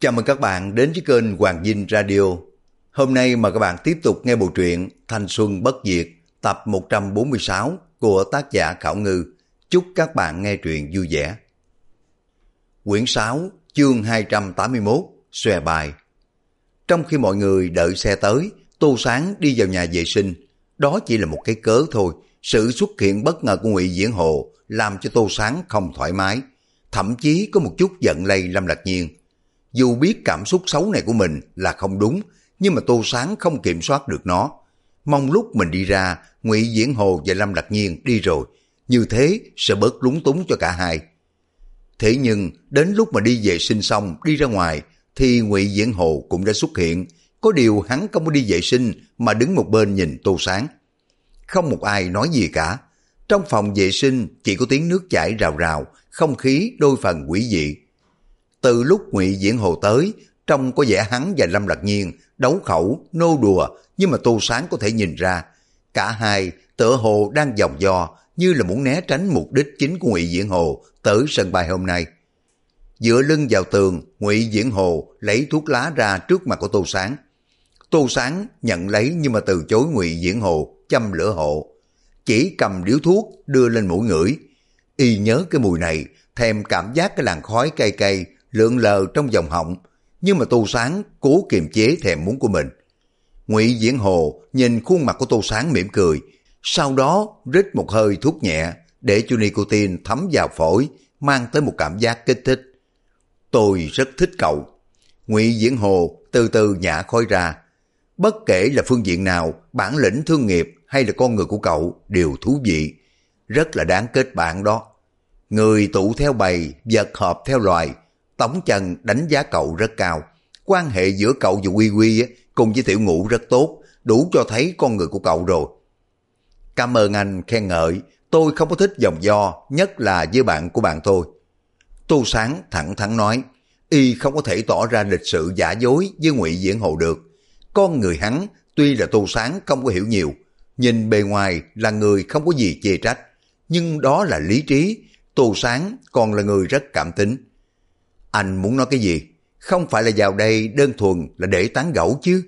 Chào mừng các bạn đến với kênh Hoàng Dinh Radio. Hôm nay mời các bạn tiếp tục nghe bộ truyện Thanh Xuân Bất Diệt tập 146 của tác giả Khảo Ngư. Chúc các bạn nghe truyện vui vẻ. Quyển 6, chương 281, xòe bài. Trong khi mọi người đợi xe tới, Tô Sáng đi vào nhà vệ sinh. Đó chỉ là một cái cớ thôi. Sự xuất hiện bất ngờ của Ngụy Diễn Hồ làm cho Tô Sáng không thoải mái. Thậm chí có một chút giận lây Lâm Lạc Nhiên. Dù biết cảm xúc xấu này của mình là không đúng, nhưng mà Tô Sáng không kiểm soát được nó. Mong lúc mình đi ra, Ngụy Diễn Hồ và Lâm Lạc Nhiên đi rồi, như thế sẽ bớt lúng túng cho cả hai. Thế nhưng đến lúc mà đi vệ sinh xong đi ra ngoài thì Ngụy Diễn Hồ cũng đã xuất hiện. Có điều hắn không có đi vệ sinh mà đứng một bên nhìn Tô Sáng. Không một ai nói gì cả. Trong phòng vệ sinh chỉ có tiếng nước chảy rào rào, không khí đôi phần quỷ dị. Từ lúc Ngụy Diễn Hồ tới, trông có vẻ hắn và Lâm Lạc Nhiên đấu khẩu, nô đùa, nhưng mà Tô Sáng có thể nhìn ra. Cả hai tựa hồ đang giằng do như là muốn né tránh mục đích chính của Ngụy Diễn Hồ tới sân bay hôm nay. Dựa lưng vào tường, Ngụy Diễn Hồ lấy thuốc lá ra trước mặt của Tô Sáng. Tô Sáng nhận lấy nhưng mà từ chối Ngụy Diễn Hồ châm lửa hộ. Chỉ cầm điếu thuốc đưa lên mũi ngửi. Y nhớ cái mùi này, thèm cảm giác cái làn khói cay cay lượn lờ trong vòng họng, nhưng mà Tô Sáng cố kiềm chế thèm muốn của mình. Ngụy Diễn Hồ nhìn khuôn mặt của Tô Sáng mỉm cười, sau đó rít một hơi thuốc nhẹ để cho nicotine thấm vào phổi, mang tới một cảm giác kích thích. Tôi rất thích cậu. Ngụy Diễn Hồ từ từ nhả khói ra. Bất kể là phương diện nào, bản lĩnh thương nghiệp hay là con người của cậu đều thú vị, rất là đáng kết bạn đó. Người tụ theo bầy, vật hợp theo loài. Tống Trần đánh giá cậu rất cao. Quan hệ giữa cậu và Quy Quy cùng với Tiểu Ngũ rất tốt, đủ cho thấy con người của cậu rồi. Cảm ơn anh khen ngợi, tôi không có thích vòng vo, nhất là với bạn của bạn tôi. Tô Sáng thẳng thắn nói, y không có thể tỏ ra lịch sự giả dối với Ngụy Diễn Hồ được. Con người hắn tuy là Tô Sáng không có hiểu nhiều, nhìn bề ngoài là người không có gì chê trách, nhưng đó là lý trí. Tô Sáng còn là người rất cảm tính. Anh muốn nói cái gì? Không phải là vào đây đơn thuần là để tán gẫu chứ.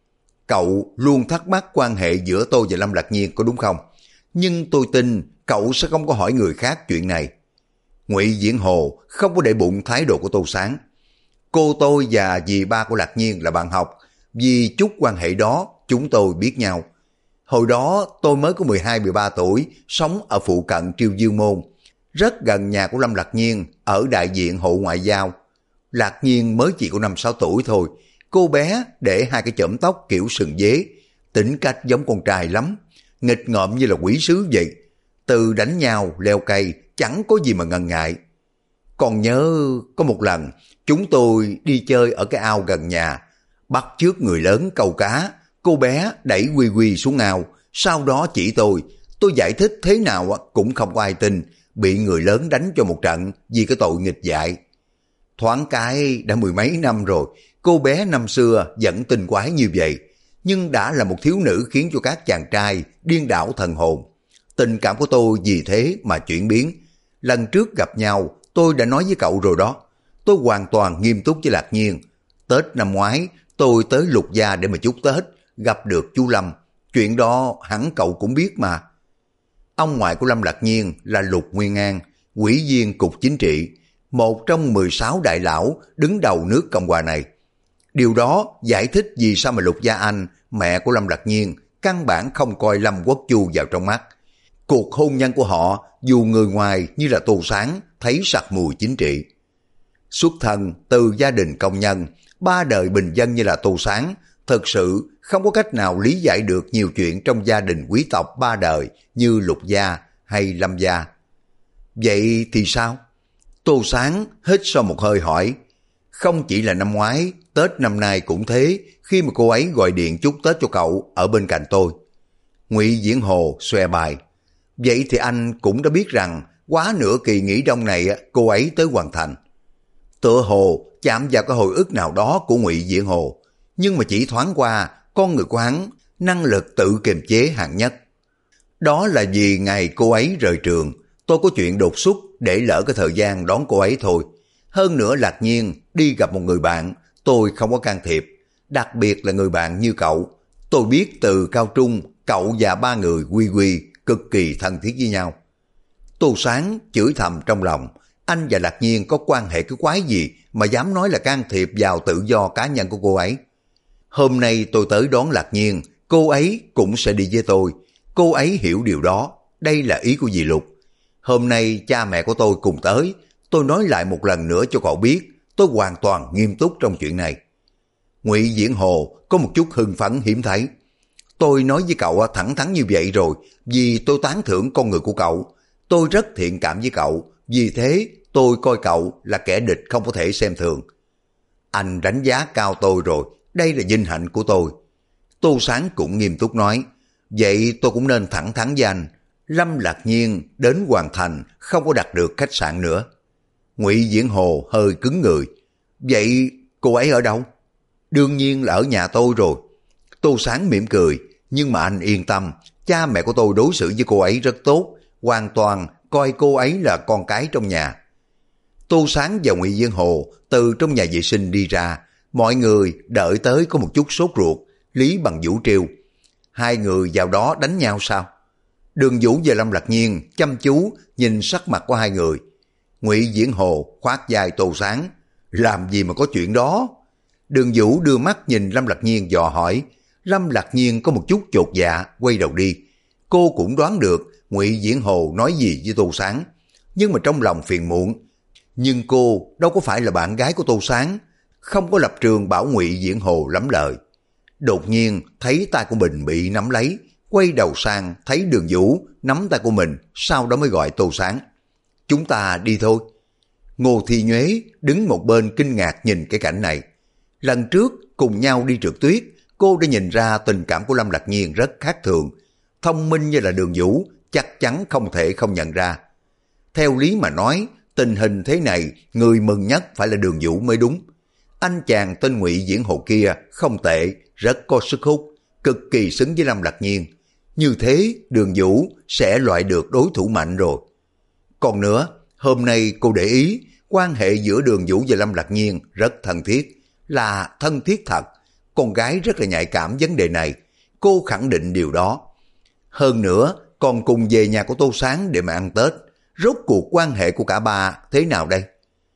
Cậu luôn thắc mắc quan hệ giữa tôi và Lâm Lạc Nhiên có đúng không? Nhưng tôi tin cậu sẽ không có hỏi người khác chuyện này. Ngụy Diễn Hồ không có để bụng thái độ của Tô Sáng. Cô tôi và dì ba của Lạc Nhiên là bạn học. Vì chút quan hệ đó chúng tôi biết nhau. Hồi đó tôi mới có 12-13 tuổi, sống ở phụ cận Triều Dương Môn, rất gần nhà của Lâm Lạc Nhiên ở đại diện hộ ngoại giao. Lạc Nhiên mới chỉ có 5-6 tuổi thôi. Cô bé để hai cái chõm tóc kiểu sừng dế, tính cách giống con trai lắm, nghịch ngợm như là quỷ sứ vậy. Từ đánh nhau, leo cây, chẳng có gì mà ngần ngại. Còn nhớ có một lần, chúng tôi đi chơi ở cái ao gần nhà, bắt chước người lớn câu cá, cô bé đẩy Quy Quy xuống ao, sau đó chỉ tôi giải thích thế nào cũng không có ai tin, bị người lớn đánh cho một trận vì cái tội nghịch dại. Thoáng cái đã 10 mấy năm rồi, cô bé năm xưa vẫn tinh quái như vậy, nhưng đã là một thiếu nữ khiến cho các chàng trai điên đảo thần hồn. Tình cảm của tôi vì thế mà chuyển biến. Lần trước gặp nhau, tôi đã nói với cậu rồi đó. Tôi hoàn toàn nghiêm túc với Lạc Nhiên. Tết năm ngoái, tôi tới Lục Gia để mà chúc Tết, gặp được chú Lâm. Chuyện đó hẳn cậu cũng biết mà. Ông ngoại của Lâm Lạc Nhiên là Lục Nguyên An, ủy viên cục chính trị, một trong 16 đại lão đứng đầu nước Cộng hòa này. Điều đó giải thích vì sao mà Lục Gia Anh, mẹ của Lâm Lạc Nhiên, căn bản không coi Lâm Quốc Chu vào trong mắt. Cuộc hôn nhân của họ, dù người ngoài như là Tô Sáng, thấy sặc mùi chính trị. Xuất thân từ gia đình công nhân, ba đời bình dân như là Tô Sáng, thực sự không có cách nào lý giải được nhiều chuyện trong gia đình quý tộc ba đời như Lục Gia hay Lâm Gia. Vậy thì sao? Tô Sáng hít sâu một hơi hỏi. Không chỉ là năm ngoái, Tết năm nay cũng thế, khi mà cô ấy gọi điện chúc Tết cho cậu ở bên cạnh tôi. Ngụy Diễn Hồ xòe bài. Vậy thì anh cũng đã biết rằng quá nửa kỳ nghỉ đông này cô ấy tới Hoàng Thành. Tựa hồ chạm vào cái hồi ức nào đó của Ngụy Diễn Hồ, nhưng mà chỉ thoáng qua, con người của hắn năng lực tự kiềm chế hạng nhất. Đó là vì ngày cô ấy rời trường, tôi có chuyện đột xuất để lỡ cái thời gian đón cô ấy thôi. Hơn nữa Lạc Nhiên đi gặp một người bạn, tôi không có can thiệp, đặc biệt là người bạn như cậu. Tôi biết từ cao trung, cậu và ba người Quy Quy cực kỳ thân thiết với nhau. Tô Sáng chửi thầm trong lòng, anh và Lạc Nhiên có quan hệ cái quái gì mà dám nói là can thiệp vào tự do cá nhân của cô ấy. Hôm nay tôi tới đón Lạc Nhiên, cô ấy cũng sẽ đi với tôi. Cô ấy hiểu điều đó, đây là ý của dì Lục. Hôm nay cha mẹ của tôi cùng tới, tôi nói lại một lần nữa cho cậu biết, tôi hoàn toàn nghiêm túc trong chuyện này. Ngụy Diễn Hồ có một chút hưng phấn hiếm thấy. Tôi nói với cậu thẳng thắn như vậy rồi, vì tôi tán thưởng con người của cậu. Tôi rất thiện cảm với cậu, vì thế tôi coi cậu là kẻ địch không có thể xem thường. Anh đánh giá cao tôi rồi, đây là vinh hạnh của tôi. Tô Sáng cũng nghiêm túc nói, vậy tôi cũng nên thẳng thắn với anh. Lâm Lạc Nhiên đến Hoàng Thành không có đặt được khách sạn nữa. Ngụy Diễn Hồ hơi cứng người. Vậy cô ấy ở đâu? Đương nhiên là ở nhà tôi rồi. Tô Sáng mỉm cười, nhưng mà anh yên tâm, cha mẹ của tôi đối xử với cô ấy rất tốt, hoàn toàn coi cô ấy là con cái trong nhà. Tô Sáng và Ngụy Diễn Hồ từ trong nhà vệ sinh đi ra, mọi người đợi tới có một chút sốt ruột. Lý Bằng Vũ trêu, hai người vào đó đánh nhau sao? Đường Vũ và Lâm Lạc Nhiên chăm chú nhìn sắc mặt của hai người. Ngụy Diễn Hồ khoát vai Tô Sáng, làm gì mà có chuyện đó? Đường Vũ đưa mắt nhìn Lâm Lạc Nhiên dò hỏi. Lâm Lạc Nhiên có một chút chột dạ, quay đầu đi. Cô cũng đoán được Ngụy Diễn Hồ nói gì với Tô Sáng, nhưng mà trong lòng phiền muộn. Nhưng cô đâu có phải là bạn gái của Tô Sáng, không có lập trường bảo Ngụy Diễn Hồ lắm lời. Đột nhiên thấy tay của mình bị nắm lấy, quay đầu sang thấy Đường Vũ nắm tay của mình, sau đó mới gọi Tô Sáng. Chúng ta đi thôi. Ngô Thi Nhuế đứng một bên kinh ngạc nhìn cái cảnh này. Lần trước cùng nhau đi trượt tuyết, cô đã nhìn ra tình cảm của Lâm Lạc Nhiên rất khác thường. Thông minh như là Đường Vũ, chắc chắn không thể không nhận ra. Theo lý mà nói, tình hình thế này, người mừng nhất phải là Đường Vũ mới đúng. Anh chàng tên Ngụy Diễn Hồ kia không tệ, rất có sức hút, cực kỳ xứng với Lâm Lạc Nhiên. Như thế Đường Vũ sẽ loại được đối thủ mạnh rồi. Còn nữa, hôm nay cô để ý, quan hệ giữa Đường Vũ và Lâm Lạc Nhiên rất thân thiết, là thân thiết thật. Con gái rất là nhạy cảm vấn đề này, cô khẳng định điều đó. Hơn nữa, còn cùng về nhà của Tô Sáng để mà ăn Tết. Rốt cuộc quan hệ của cả ba thế nào đây?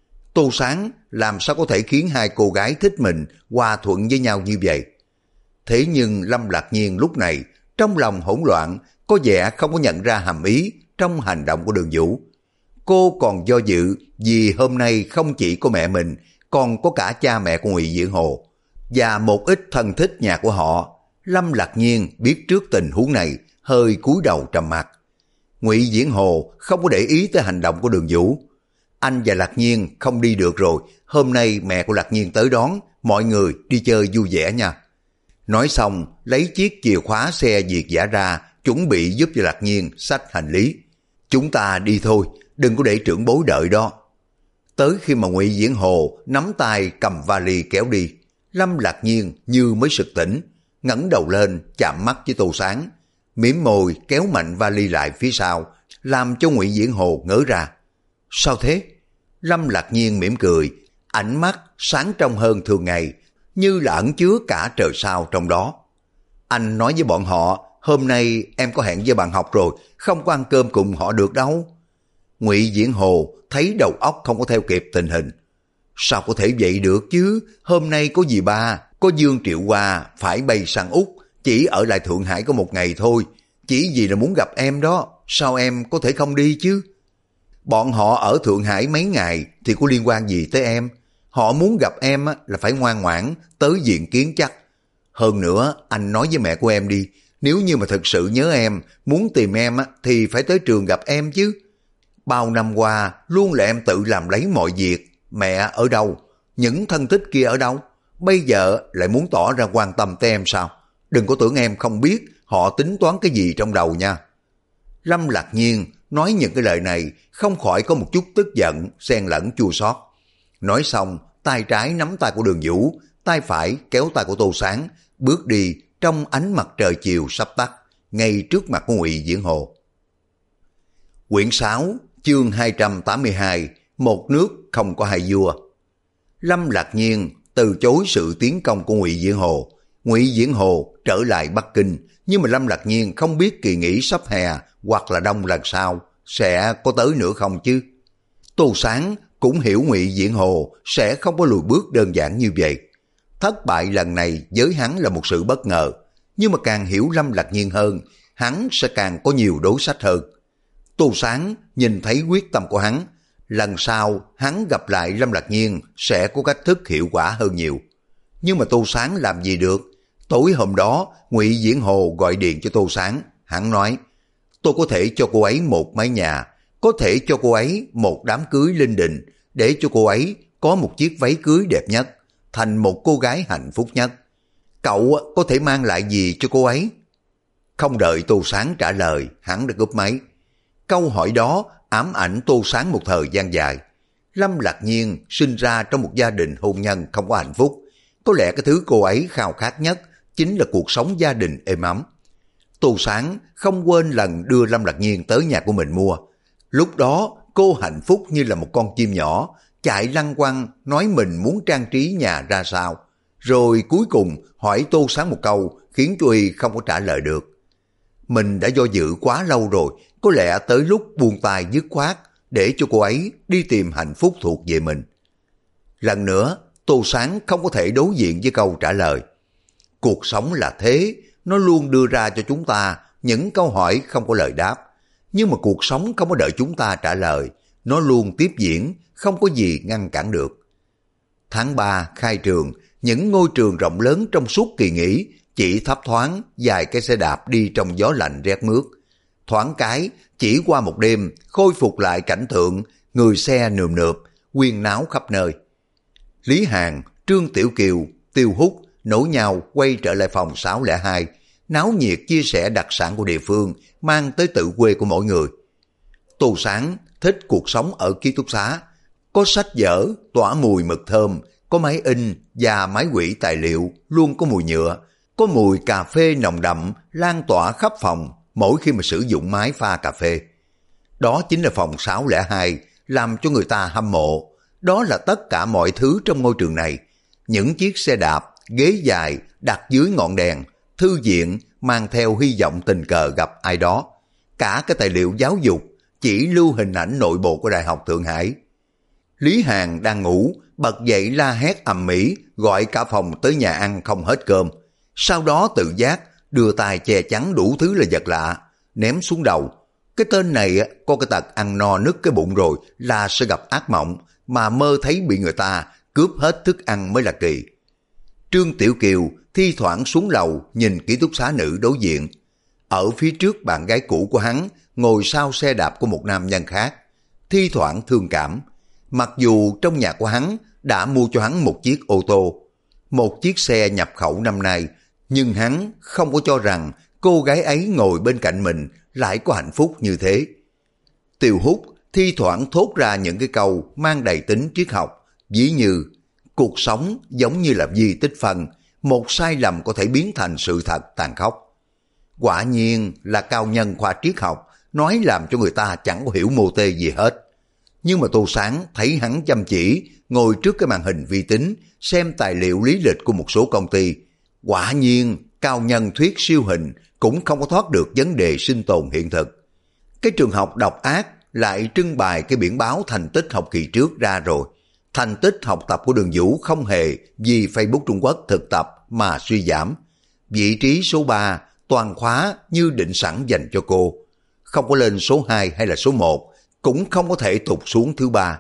Tô Sáng làm sao có thể khiến hai cô gái thích mình hòa thuận với nhau như vậy? Thế nhưng Lâm Lạc Nhiên lúc này trong lòng hỗn loạn, có vẻ không có nhận ra hàm ý trong hành động của Đường Vũ. Cô còn do dự vì hôm nay không chỉ có mẹ mình, còn có cả cha mẹ của Ngụy Diễn Hồ và một ít thân thích nhà của họ. Lâm Lạc Nhiên biết trước tình huống này, hơi cúi đầu trầm mặc. Ngụy Diễn Hồ không có để ý tới hành động của Đường Vũ. Anh và Lạc Nhiên không đi được rồi, hôm nay mẹ của Lạc Nhiên tới đón, mọi người đi chơi vui vẻ nha. Nói xong, lấy chiếc chìa khóa xe Việt dã ra, chuẩn bị giúp cho Lạc Nhiên xách hành lý. Chúng ta đi thôi, đừng có để trưởng bối đợi đó. Tới khi mà Ngụy Diễn Hồ nắm tay cầm vali kéo đi, Lâm Lạc Nhiên như mới sực tỉnh, ngẩng đầu lên chạm mắt với Tô Sáng, mỉm môi kéo mạnh vali lại phía sau, làm cho Ngụy Diễn Hồ ngỡ ra. Sao thế? Lâm Lạc Nhiên mỉm cười, ánh mắt sáng trong hơn thường ngày, như là ẩn chứa cả trời sao trong đó. Anh nói với bọn họ, hôm nay em có hẹn với bạn học rồi, không có ăn cơm cùng họ được đâu. Ngụy Diễn Hồ thấy đầu óc không có theo kịp tình hình. Sao có thể vậy được chứ, hôm nay có dì ba, có Dương Triệu Hoa phải bay sang Úc, chỉ ở lại Thượng Hải có một ngày thôi, chỉ vì là muốn gặp em đó, sao em có thể không đi chứ? Bọn họ ở Thượng Hải mấy ngày thì có liên quan gì tới em? Họ muốn gặp em là phải ngoan ngoãn tới diện kiến chắc. Hơn nữa, anh nói với mẹ của em đi, nếu như mà thực sự nhớ em, muốn tìm em thì phải tới trường gặp em chứ. Bao năm qua, luôn là em tự làm lấy mọi việc. Mẹ ở đâu? Những thân thích kia ở đâu? Bây giờ lại muốn tỏ ra quan tâm tới em sao? Đừng có tưởng em không biết họ tính toán cái gì trong đầu nha. Lâm Lạc Nhiên nói những cái lời này không khỏi có một chút tức giận, xen lẫn chua xót. Nói xong, tay trái nắm tay của Đường Vũ, tay phải kéo tay của Tô Sáng, bước đi trong ánh mặt trời chiều sắp tắt, ngay trước mặt của Ngụy Diễn Hồ. Quyển 6, chương 282, một nước không có hai vua. Lâm Lạc Nhiên từ chối sự tiến công của Ngụy Diễn Hồ. Ngụy Diễn Hồ trở lại Bắc Kinh, nhưng mà Lâm Lạc Nhiên không biết kỳ nghỉ sắp hè hoặc là đông lần sau sẽ có tới nữa không chứ. Tô Sáng cũng hiểu Ngụy Diễn Hồ sẽ không có lùi bước đơn giản như vậy. Thất bại lần này với hắn là một sự bất ngờ, nhưng mà càng hiểu Lâm Lạc Nhiên hơn, hắn sẽ càng có nhiều đối sách hơn. Tô Sáng nhìn thấy quyết tâm của hắn, lần sau hắn gặp lại Lâm Lạc Nhiên sẽ có cách thức hiệu quả hơn nhiều. Nhưng mà Tô Sáng làm gì được? Tối hôm đó, Ngụy Diễn Hồ gọi điện cho Tô Sáng, hắn nói, tôi có thể cho cô ấy một mái nhà, có thể cho cô ấy một đám cưới linh đình, để cho cô ấy có một chiếc váy cưới đẹp nhất, thành một cô gái hạnh phúc nhất. Cậu có thể mang lại gì cho cô ấy? Không đợi Tô Sáng trả lời, hắn đã cúp máy. Câu hỏi đó ám ảnh Tô Sáng một thời gian dài. Lâm Lạc Nhiên sinh ra trong một gia đình hôn nhân không có hạnh phúc. Có lẽ cái thứ cô ấy khao khát nhất chính là cuộc sống gia đình êm ấm. Tô Sáng không quên lần đưa Lâm Lạc Nhiên tới nhà của mình mua. Lúc đó cô hạnh phúc như là một con chim nhỏ, chạy lăn quăng nói mình muốn trang trí nhà ra sao. Rồi cuối cùng hỏi Tô Sáng một câu khiến cho y không có trả lời được. Mình đã do dự quá lâu rồi, có lẽ tới lúc buông tay dứt khoát để cho cô ấy đi tìm hạnh phúc thuộc về mình. Lần nữa, Tô Sáng không có thể đối diện với câu trả lời. Cuộc sống là thế, nó luôn đưa ra cho chúng ta những câu hỏi không có lời đáp. Nhưng mà cuộc sống không có đợi chúng ta trả lời, nó luôn tiếp diễn, không có gì ngăn cản được. Tháng 3 khai trường, những ngôi trường rộng lớn trong suốt kỳ nghỉ chỉ thấp thoáng vài cái xe đạp đi trong gió lạnh rét mướt. Thoáng cái, chỉ qua một đêm khôi phục lại cảnh tượng người xe nườm nượp, huyên náo khắp nơi. Lý Hàn, Trương Tiểu Kiều, Tiêu Húc nối nhau quay trở lại phòng 602, náo nhiệt chia sẻ đặc sản của địa phương mang tới tự quê của mỗi người. Tô Sáng thích cuộc sống ở ký túc xá, có sách vở tỏa mùi mực thơm, có máy in và máy quỹ tài liệu luôn có mùi nhựa, có mùi cà phê nồng đậm lan tỏa khắp phòng mỗi khi mà sử dụng máy pha cà phê. Đó chính là phòng 602, làm cho người ta hâm mộ. Đó là tất cả mọi thứ trong ngôi trường này. Những chiếc xe đạp, ghế dài đặt dưới ngọn đèn, thư viện mang theo hy vọng tình cờ gặp ai đó. Cả cái tài liệu giáo dục chỉ lưu hình ảnh nội bộ của Đại học Thượng Hải. Lý Hàn đang ngủ, bật dậy la hét ầm ĩ, gọi cả phòng tới nhà ăn không hết cơm. Sau đó tự giác đưa tay che chắn đủ thứ là vật lạ, ném xuống đầu. Cái tên này có cái tật ăn no nứt cái bụng rồi là sẽ gặp ác mộng, mà mơ thấy bị người ta cướp hết thức ăn mới là kỳ. Trương Tiểu Kiều thi thoảng xuống lầu nhìn ký túc xá nữ đối diện. Ở phía trước bạn gái cũ của hắn ngồi sau xe đạp của một nam nhân khác, thi thoảng thương cảm. Mặc dù trong nhà của hắn đã mua cho hắn một chiếc ô tô, một chiếc xe nhập khẩu năm nay, nhưng hắn không có cho rằng cô gái ấy ngồi bên cạnh mình lại có hạnh phúc như thế. Tiêu Húc thi thoảng thốt ra những cái câu mang đầy tính triết học, ví như cuộc sống giống như là di tích phân, một sai lầm có thể biến thành sự thật tàn khốc. Quả nhiên là cao nhân khoa triết học, nói làm cho người ta chẳng có hiểu mô tê gì hết. Nhưng mà Tô Sáng thấy hắn chăm chỉ ngồi trước cái màn hình vi tính xem tài liệu lý lịch của một số công ty. Quả nhiên cao nhân thuyết siêu hình cũng không có thoát được vấn đề sinh tồn hiện thực. Cái trường học độc ác lại trưng bày cái biển báo thành tích học kỳ trước ra rồi. Thành tích học tập của Đường Vũ không hề vì Facebook Trung Quốc thực tập mà suy giảm. Vị trí số 3 toàn khóa như định sẵn dành cho cô. Không có lên số 2 hay là số 1, cũng không có thể tụt xuống thứ 3.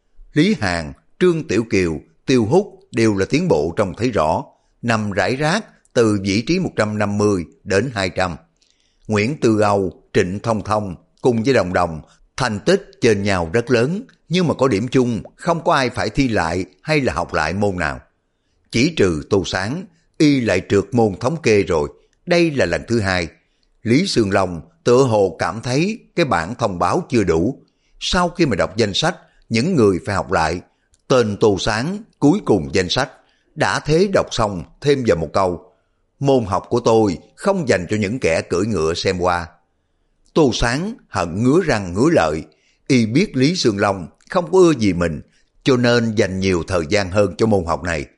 Lý Hàn, Trương Tiểu Kiều, Tiêu Húc đều là tiến bộ trông thấy rõ, nằm rải rác từ vị trí 150 đến 200. Nguyễn Tư Âu, Trịnh Thông Thông cùng với Đồng Đồng thành tích trên nhau rất lớn, nhưng mà có điểm chung không có ai phải thi lại hay là học lại môn nào. Chỉ trừ Tô Sáng, y lại trượt môn thống kê rồi, đây là lần thứ 2. Lý Sương Long tựa hồ cảm thấy cái bản thông báo chưa đủ. Sau khi mà đọc danh sách những người phải học lại, tên Tô Sáng cuối cùng danh sách, đã thế đọc xong thêm vào một câu: môn học của tôi không dành cho những kẻ cưỡi ngựa xem qua. Tô Sáng hận ngứa răng ngứa lợi, y biết Lý Sương Long không có ưa gì mình, cho nên dành nhiều thời gian hơn cho môn học này.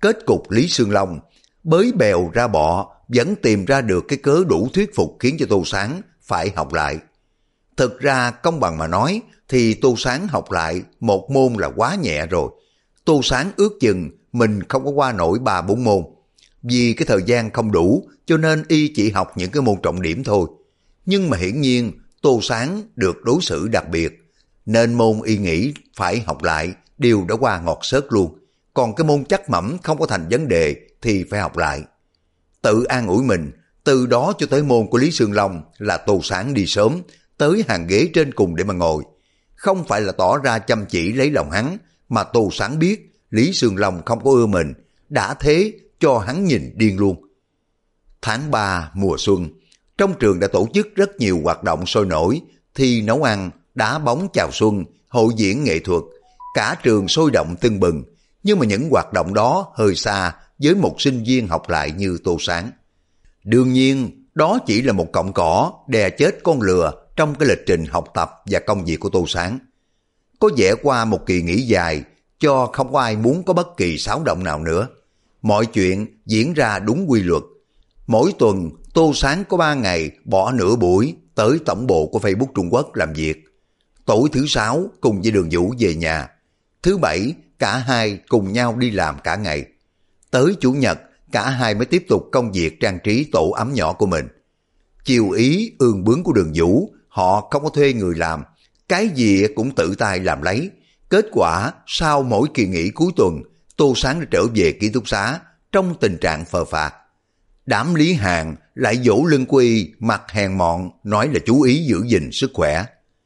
Kết cục Lý Sương Long bới bèo ra bọ vẫn tìm ra được cái cớ đủ thuyết phục khiến cho Tô Sáng phải học lại. Thực ra công bằng mà nói thì Tô Sáng học lại một môn là quá nhẹ rồi. Tô Sáng ước chừng mình không có qua nổi 3-4 môn. Vì cái thời gian không đủ cho nên y chỉ học những cái môn trọng điểm thôi. Nhưng mà hiển nhiên Tô Sáng được đối xử đặc biệt, nên môn y nghĩ phải học lại đều đã qua ngọt xớt luôn. Còn cái môn chắc mẩm không có thành vấn đề thì phải học lại. Tự an ủi mình, từ đó cho tới môn của Lý Sương Long là Tô Sáng đi sớm, tới hàng ghế trên cùng để mà ngồi. Không phải là tỏ ra chăm chỉ lấy lòng hắn, mà Tô Sáng biết Lý Sương Long không có ưa mình, đã thế cho hắn nhìn điên luôn. Tháng 3 mùa xuân, trong trường đã tổ chức rất nhiều hoạt động sôi nổi, thi nấu ăn, đá bóng chào xuân, hội diễn nghệ thuật, cả trường sôi động tưng bừng. Nhưng mà những hoạt động đó hơi xa với một sinh viên học lại như Tô Sáng. Đương nhiên, đó chỉ là một cọng cỏ đè chết con lừa trong cái lịch trình học tập và công việc của Tô Sáng. Có vẻ qua một kỳ nghỉ dài, cho không có ai muốn có bất kỳ xáo động nào nữa. Mọi chuyện diễn ra đúng quy luật. Mỗi tuần, Tô Sáng có 3 ngày bỏ nửa buổi tới tổng bộ của Facebook Trung Quốc làm việc. Tối thứ 6 cùng với Đường Vũ về nhà. Thứ 7, cả hai cùng nhau đi làm cả ngày. Tới Chủ nhật, cả hai mới tiếp tục công việc trang trí tổ ấm nhỏ của mình. Chiều ý ương bướng của Đường Vũ, họ không có thuê người làm, cái gì cũng tự tay làm lấy. Kết quả, sau mỗi kỳ nghỉ cuối tuần, Tô Sáng đã trở về ký túc xá trong tình trạng phờ phạc. Đám Lý Hàn lại vỗ lưng của y mặt hèn mọn, nói là chú ý giữ gìn sức khỏe.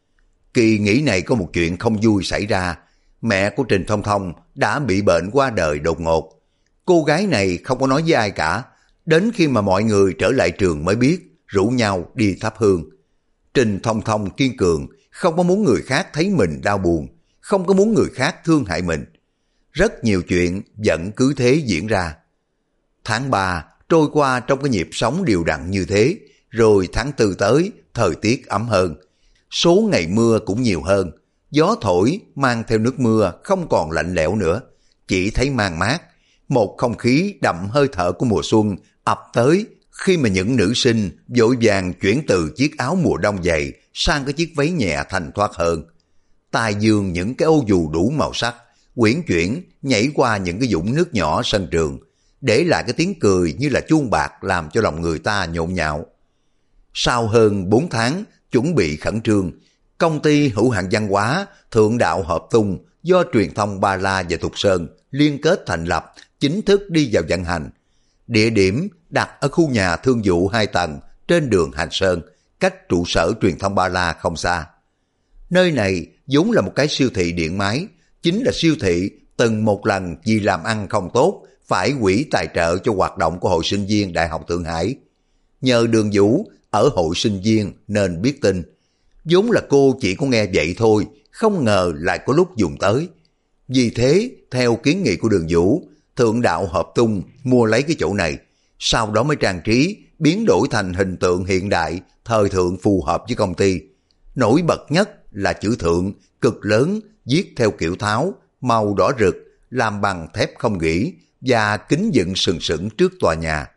Kỳ nghỉ này có một chuyện không vui xảy ra. Mẹ của Trình Thông Thông đã bị bệnh qua đời đột ngột. Cô gái này không có nói với ai cả. Đến khi mà mọi người trở lại trường mới biết, rủ nhau đi thắp hương. Trình Thông Thông kiên cường, không có muốn người khác thấy mình đau buồn, không có muốn người khác thương hại mình. Rất nhiều chuyện vẫn cứ thế diễn ra. Tháng 3 trôi qua trong cái nhịp sống đều đặn như thế, rồi tháng 4 tới, thời tiết ấm hơn. Số ngày mưa cũng nhiều hơn, gió thổi mang theo nước mưa không còn lạnh lẽo nữa, chỉ thấy mang mát. Một không khí đậm hơi thở của mùa xuân ập tới khi mà những nữ sinh vội vàng chuyển từ chiếc áo mùa đông dày sang cái chiếc váy nhẹ thanh thoát hơn. Tai dương những cái ô dù đủ màu sắc, quyển chuyển nhảy qua những cái vũng nước nhỏ sân trường, để lại cái tiếng cười như là chuông bạc làm cho lòng người ta nhộn nhạo. Sau hơn 4 tháng chuẩn bị khẩn trương, công ty hữu hạn văn hóa Thượng Đạo Hợp Tung do truyền thông Ba La và Thục Sơn liên kết thành lập chính thức đi vào vận hành. Địa điểm đặt ở khu nhà thương vụ 2 tầng trên đường Hành Sơn, cách trụ sở truyền thông Ba La không xa. Nơi này vốn là một cái siêu thị điện máy, chính là siêu thị từng một lần vì làm ăn không tốt phải hủy tài trợ cho hoạt động của Hội Sinh viên Đại học Thượng Hải. Nhờ Đường Vũ ở Hội Sinh viên nên biết tin. Vốn là cô chỉ có nghe vậy thôi, không ngờ lại có lúc dùng tới. Vì thế, theo kiến nghị của Đường Vũ, Thượng Đạo Hợp Tung mua lấy cái chỗ này, sau đó mới trang trí, biến đổi thành hình tượng hiện đại, thời thượng phù hợp với công ty. Nổi bật nhất là chữ thượng, cực lớn, viết theo kiểu tháo, màu đỏ rực, làm bằng thép không gỉ và kính dựng sừng sững trước tòa nhà.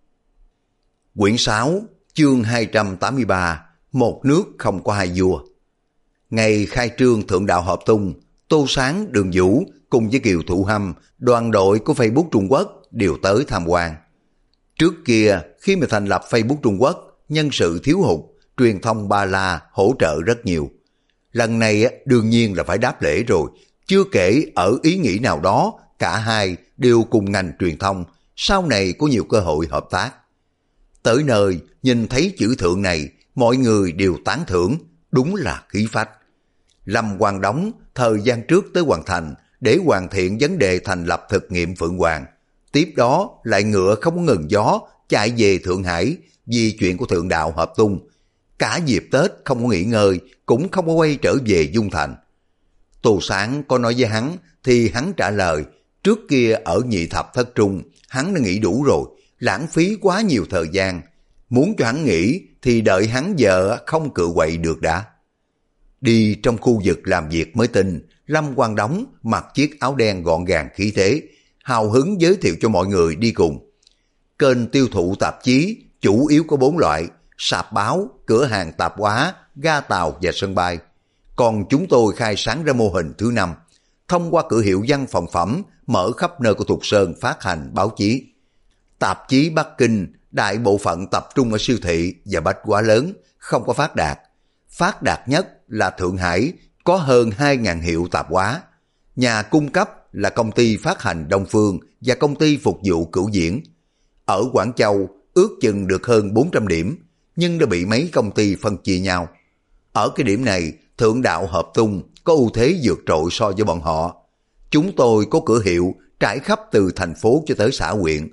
Quyển 6, chương 283, một nước không có hai vua. Ngày khai trương Thượng Đạo Hợp Tung, Tô Sáng, Đường Vũ cùng với Kiều Thụ Hâm, đoàn đội của Facebook Trung Quốc đều tới tham quan. Trước kia, khi mà thành lập Facebook Trung Quốc, nhân sự thiếu hụt, truyền thông Ba La hỗ trợ rất nhiều. Lần này đương nhiên là phải đáp lễ rồi, chưa kể ở ý nghĩ nào đó, cả hai đều cùng ngành truyền thông, sau này có nhiều cơ hội hợp tác. Tới nơi, nhìn thấy chữ thượng này, mọi người đều tán thưởng, đúng là khí phách. Lâm Quang Đống thời gian trước tới hoàn thành để hoàn thiện vấn đề thành lập thực nghiệm Phượng Hoàng. Tiếp đó lại ngựa không có ngừng gió chạy về Thượng Hải vì chuyện của Thượng Đạo Hợp Tung. Cả dịp Tết không có nghỉ ngơi, cũng không có quay trở về Dung Thành. Tô Sáng có nói với hắn thì hắn trả lời, trước kia ở nhị thập thất trung hắn đã nghỉ đủ rồi, lãng phí quá nhiều thời gian. Muốn cho hắn nghỉ thì đợi hắn vợ không cự quậy được đã. Đi trong khu vực làm việc mới tin, Lâm Quang Đống mặc chiếc áo đen gọn gàng khí thế. hào hứng giới thiệu cho mọi người đi cùng. Kênh tiêu thụ tạp chí chủ yếu có 4 loại: sạp báo, cửa hàng tạp hóa, ga tàu và sân bay. Còn chúng tôi khai sáng ra mô hình thứ 5, thông qua cửa hiệu văn phòng phẩm mở khắp nơi của Thục Sơn phát hành báo chí. Tạp chí Bắc Kinh đại bộ phận tập trung ở siêu thị và bách hóa lớn, không có phát đạt. Phát đạt nhất là Thượng Hải, có hơn 2.000 hiệu tạp hóa. Nhà cung cấp là công ty phát hành Đông Phương và công ty phục vụ Cửu Diễn. Ở Quảng Châu ước chừng được hơn 400 điểm, nhưng đã bị mấy công ty phân chia nhau. Ở cái điểm này, Thượng Đạo Hợp Tung có ưu thế vượt trội so với bọn họ. Chúng tôi có cửa hiệu trải khắp từ thành phố cho tới xã huyện.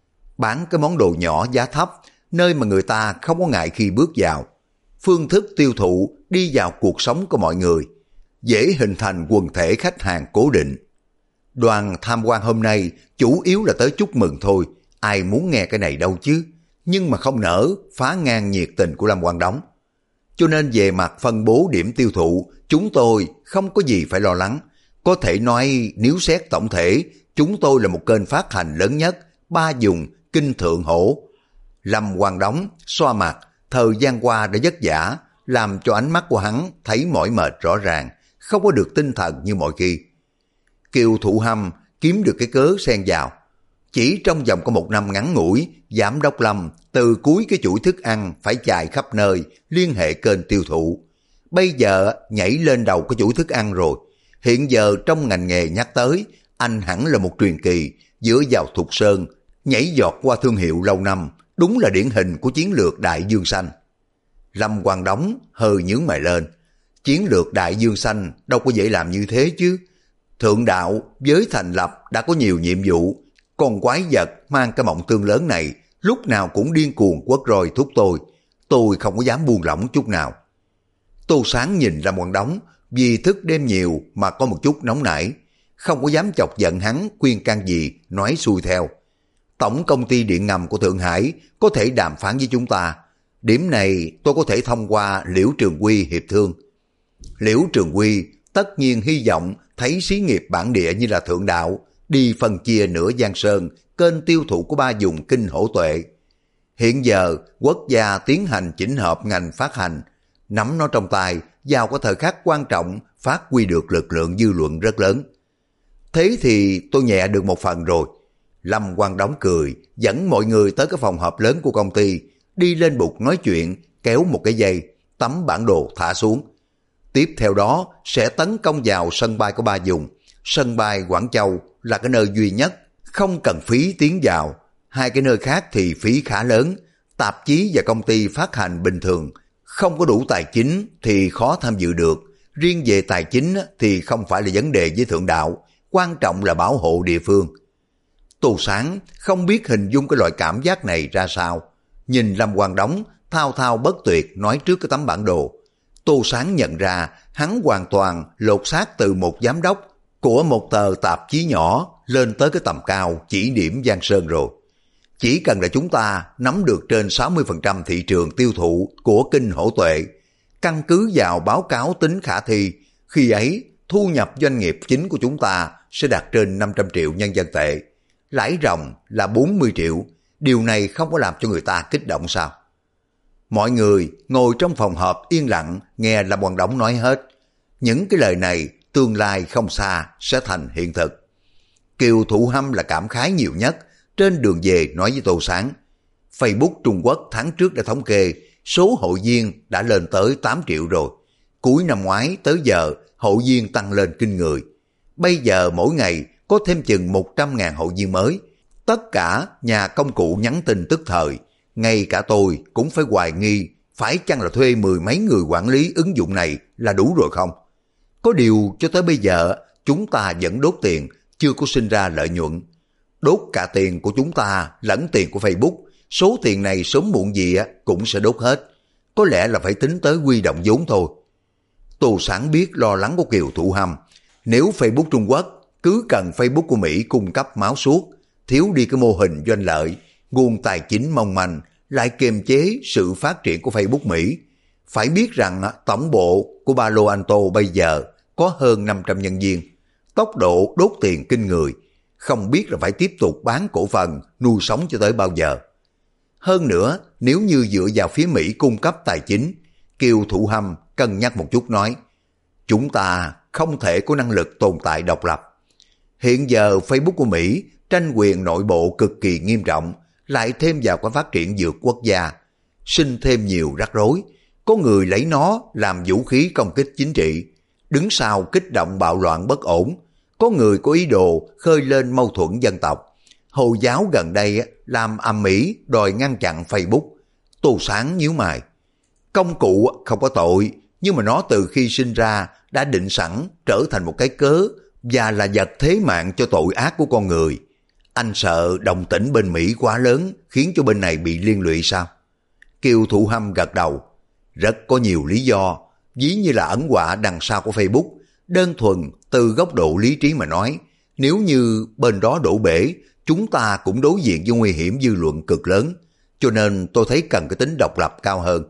Bán cái món đồ nhỏ giá thấp, nơi mà người ta không có ngại khi bước vào. Phương thức tiêu thụ đi vào cuộc sống của mọi người, dễ hình thành quần thể khách hàng cố định. Đoàn tham quan hôm nay chủ yếu là tới chúc mừng thôi, ai muốn nghe cái này đâu chứ, nhưng mà không nỡ phá ngang nhiệt tình của Lâm Quang Đống. Cho nên về mặt phân bố điểm tiêu thụ, chúng tôi không có gì phải lo lắng. Có thể nói nếu xét tổng thể, chúng tôi là một kênh phát hành lớn nhất, 3 vùng kinh thượng hổ. Lâm Quang Đống xoa mặt, thời gian qua đã vất vả, làm cho ánh mắt của hắn thấy mỏi mệt rõ ràng, không có được tinh thần như mọi khi. Kiều Thụ Hâm kiếm được cái cớ xen vào. Chỉ trong vòng có 1 năm ngắn ngủi, Giám đốc Lâm từ cuối cái chuỗi thức ăn phải chạy khắp nơi, liên hệ kênh tiêu thụ. Bây giờ nhảy lên đầu cái chuỗi thức ăn rồi. Hiện giờ trong ngành nghề nhắc tới, anh hẳn là một truyền kỳ, dựa vào Thục Sơn, nhảy giọt qua thương hiệu lâu năm, đúng là điển hình của chiến lược Đại Dương Xanh. Lâm Quang Đống hơi nhướng mày lên. Chiến lược Đại Dương Xanh đâu có dễ làm như thế chứ. Thượng Đạo với thành lập đã có nhiều nhiệm vụ, con quái vật mang cái mộng tương lớn này lúc nào cũng điên cuồng quất roi thúc tôi không có dám buông lỏng chút nào. Tô Sáng nhìn Lâm Quang Đống, vì thức đêm nhiều mà có một chút nóng nảy, không có dám chọc giận hắn khuyên can gì, nói xuôi theo. Tổng công ty điện ngầm của Thượng Hải có thể đàm phán với chúng ta, điểm này tôi có thể thông qua Liễu Trường Quy hiệp thương. Liễu Trường Quy tất nhiên hy vọng thấy xí nghiệp bản địa như là Thượng Đạo đi phân chia nửa Giang Sơn, kênh tiêu thụ của 3 vùng kinh hổ tuệ. Hiện giờ quốc gia tiến hành chỉnh hợp ngành phát hành, nắm nó trong tay, vào có thời khắc quan trọng phát huy được lực lượng dư luận rất lớn. Thế thì tôi nhẹ được một phần rồi. Lâm Quang Đống cười, dẫn mọi người tới cái phòng họp lớn của công ty, đi lên bục nói chuyện, kéo một cái dây, tấm bản đồ thả xuống. Tiếp theo đó sẽ tấn công vào sân bay của 3 vùng. Sân bay Quảng Châu là cái nơi duy nhất, không cần phí tiến vào. 2 cái nơi khác thì phí khá lớn. Tạp chí và công ty phát hành bình thường, không có đủ tài chính thì khó tham dự được. Riêng về tài chính thì không phải là vấn đề với Thượng Đạo, quan trọng là bảo hộ địa phương. Tô Sáng không biết hình dung cái loại cảm giác này ra sao. Nhìn Lâm Quang Đống thao thao bất tuyệt nói trước cái tấm bản đồ. Tô Sáng nhận ra hắn hoàn toàn lột xác từ một giám đốc của một tờ tạp chí nhỏ lên tới cái tầm cao chỉ điểm Giang Sơn rồi. Chỉ cần là chúng ta nắm được trên 60% thị trường tiêu thụ của kinh hổ tuệ, căn cứ vào báo cáo tính khả thi, khi ấy thu nhập doanh nghiệp chính của chúng ta sẽ đạt trên 500 triệu nhân dân tệ. Lãi ròng là 40 triệu, điều này không có làm cho người ta kích động sao? Mọi người ngồi trong phòng họp yên lặng nghe Lâm Quang Đống nói hết. Những cái lời này tương lai không xa sẽ thành hiện thực. Kiều Thụ Hâm là cảm khái nhiều nhất, trên đường về nói với Tô Sáng. Facebook Trung Quốc tháng trước đã thống kê, số hội viên đã lên tới 8 triệu rồi. Cuối năm ngoái tới giờ, hội viên tăng lên kinh người. Bây giờ mỗi ngày có thêm chừng 100.000 hội viên mới. Tất cả nhà công cụ nhắn tin tức thời, ngay cả tôi cũng phải hoài nghi phải chăng là thuê 10 mấy người quản lý ứng dụng này là đủ rồi không? Có điều cho tới bây giờ chúng ta vẫn đốt tiền, chưa có sinh ra lợi nhuận. Đốt cả tiền của chúng ta lẫn tiền của Facebook, số tiền này sớm muộn gì cũng sẽ đốt hết. Có lẽ là phải tính tới huy động vốn thôi. Tô Sáng biết lo lắng của Kiều Thụ Hâm. Nếu Facebook Trung Quốc cứ cần Facebook của Mỹ cung cấp máu suốt, thiếu đi cái mô hình doanh lợi, nguồn tài chính mong manh, lại kiềm chế sự phát triển của Facebook Mỹ. Phải biết rằng tổng bộ của Palo Alto bây giờ có hơn 500 nhân viên, tốc độ đốt tiền kinh người. không biết là phải tiếp tục bán cổ phần nuôi sống cho tới bao giờ. Hơn nữa, nếu như dựa vào phía Mỹ cung cấp tài chính, Kiều Thụ Hâm cân nhắc một chút nói, chúng ta không thể có năng lực tồn tại độc lập. Hiện giờ Facebook của Mỹ tranh quyền nội bộ cực kỳ nghiêm trọng, lại thêm vào cái phát triển dược quốc gia, sinh thêm nhiều rắc rối. Có người lấy nó làm vũ khí công kích chính trị, đứng sau kích động bạo loạn bất ổn. Có người có ý đồ khơi lên mâu thuẫn dân tộc. Hồi giáo gần đây làm ầm ĩ đòi ngăn chặn Facebook. Tô Sáng nhíu mày. Công cụ không có tội, nhưng mà nó từ khi sinh ra đã định sẵn trở thành một cái cớ và là vật thế mạng cho tội ác của con người. Anh sợ động tĩnh bên Mỹ quá lớn khiến cho bên này bị liên lụy sao? Kiều Thụ Hâm gật đầu. Rất có nhiều lý do, ví như là ẩn họa đằng sau của Facebook. Đơn thuần từ góc độ lý trí mà nói, nếu như bên đó đổ bể, chúng ta cũng đối diện với nguy hiểm dư luận cực lớn, cho nên tôi thấy cần cái tính độc lập cao hơn.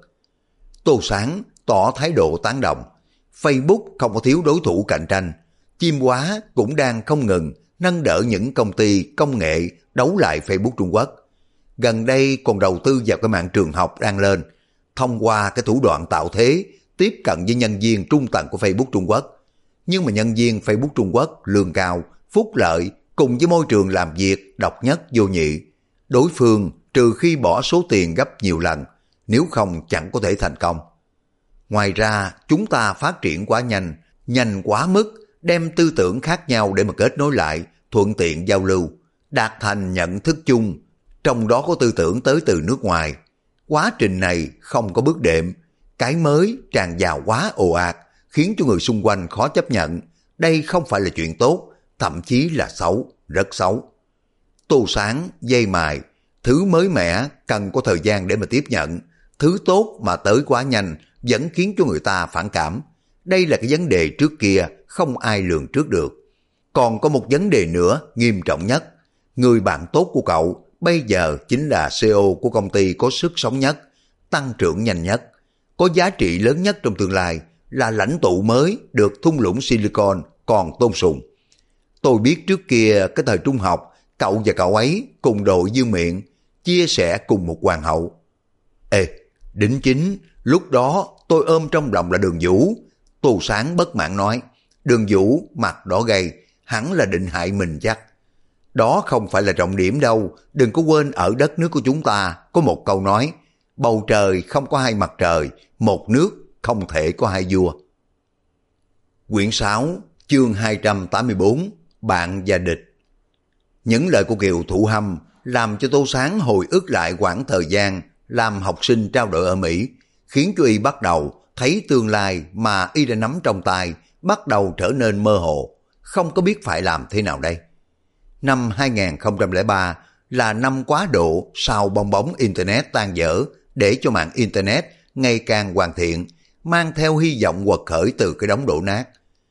Tô Sáng tỏ thái độ tán đồng. Facebook không có thiếu đối thủ cạnh tranh. Chiêm Hóa cũng đang không ngừng nâng đỡ những công ty công nghệ đấu lại Facebook Trung Quốc. Gần đây còn đầu tư vào cái mạng trường học đang lên, thông qua cái thủ đoạn tạo thế tiếp cận với nhân viên trung tầng của Facebook Trung Quốc. Nhưng mà nhân viên Facebook Trung Quốc lương cao, phúc lợi cùng với môi trường làm việc độc nhất vô nhị. Đối phương trừ khi bỏ số tiền gấp nhiều lần, nếu không chẳng có thể thành công. Ngoài ra, chúng ta phát triển quá nhanh, nhanh quá mức, đem tư tưởng khác nhau để mà kết nối lại, thuận tiện giao lưu, đạt thành nhận thức chung, trong đó có tư tưởng tới từ nước ngoài. Quá trình này không có bước đệm, cái mới tràn vào quá ồ ạt, khiến cho người xung quanh khó chấp nhận. Đây không phải là chuyện tốt, thậm chí là xấu, rất xấu. Tô Sáng dây mài, thứ mới mẻ cần có thời gian để mà tiếp nhận, thứ tốt mà tới quá nhanh vẫn khiến cho người ta phản cảm. Đây là cái vấn đề trước kia không ai lường trước được. Còn có một vấn đề nữa nghiêm trọng nhất. Người bạn tốt của cậu bây giờ chính là CEO của công ty có sức sống nhất, tăng trưởng nhanh nhất, có giá trị lớn nhất trong tương lai, là lãnh tụ mới được thung lũng Silicon còn tôn sùng. Tôi biết trước kia cái thời trung học, cậu và cậu ấy cùng đội Dương Miện, chia sẻ cùng một hoàng hậu. Ê, đính chính, lúc đó tôi ôm trong lòng là Đường Vũ. Tô Sáng bất mãn nói, Đường Vũ mặt đỏ gay, hẳn là định hại mình chắc. Đó không phải là trọng điểm đâu, đừng có quên ở đất nước của chúng ta có một câu nói, bầu trời không có hai mặt trời, một nước không thể có hai vua. Quyển 6, chương 284, Bạn và địch. Những lời của Kiều Thụ Hâm làm cho Tô Sáng hồi ức lại quãng thời gian làm học sinh trao đổi ở Mỹ, khiến cho y bắt đầu thấy tương lai mà y đã nắm trong tay bắt đầu trở nên mơ hồ, không có biết phải làm thế nào đây. Năm 2003 là năm quá độ sau bong bóng Internet tan vỡ để cho mạng Internet ngày càng hoàn thiện, mang theo hy vọng quật khởi từ cái đống đổ nát.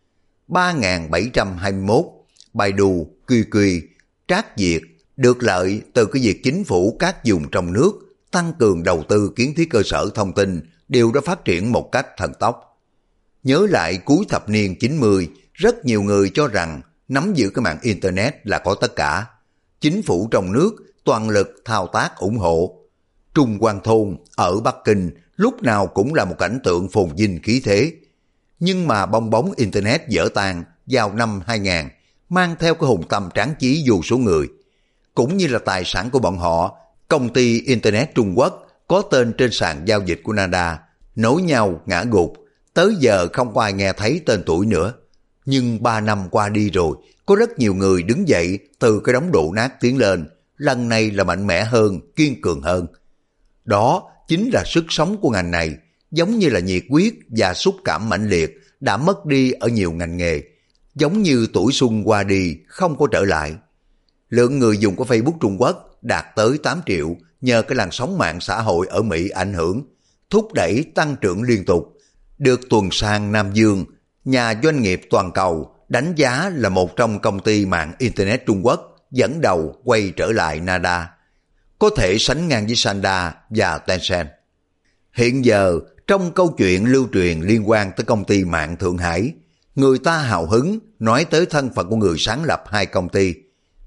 3721, Baidu, QQ, Trác Việt được lợi từ cái việc chính phủ các vùng trong nước tăng cường đầu tư kiến thiết cơ sở thông tin đều đã phát triển một cách thần tốc. Nhớ lại cuối thập niên 90, rất nhiều người cho rằng nắm giữ cái mạng Internet là có tất cả. Chính phủ trong nước toàn lực thao tác ủng hộ. Trung Quan Thôn ở Bắc Kinh lúc nào cũng là một cảnh tượng phồn vinh khí thế. Nhưng mà bong bóng Internet vỡ tan vào năm 2000, mang theo cái hùng tâm tráng chí vô số người. Cũng như là tài sản của bọn họ, công ty Internet Trung Quốc có tên trên sàn giao dịch của NADA, nối nhau ngã gục, tới giờ không có ai nghe thấy tên tuổi nữa. Nhưng 3 năm qua đi rồi, có rất nhiều người đứng dậy từ cái đống đổ nát tiến lên, lần này là mạnh mẽ hơn, kiên cường hơn. Đó chính là sức sống của ngành này, giống như là nhiệt huyết và xúc cảm mãnh liệt đã mất đi ở nhiều ngành nghề, giống như tuổi xuân qua đi không có trở lại. Lượng người dùng của Facebook Trung Quốc đạt tới 8 triệu nhờ cái làn sóng mạng xã hội ở Mỹ ảnh hưởng, thúc đẩy tăng trưởng liên tục, được tuần sang Nam Dương, nhà doanh nghiệp toàn cầu đánh giá là một trong công ty mạng Internet Trung Quốc dẫn đầu quay trở lại NADA, có thể sánh ngang với Sanda và Tencent. Hiện giờ, trong câu chuyện lưu truyền liên quan tới công ty mạng Thượng Hải, người ta hào hứng nói tới thân phận của người sáng lập hai công ty.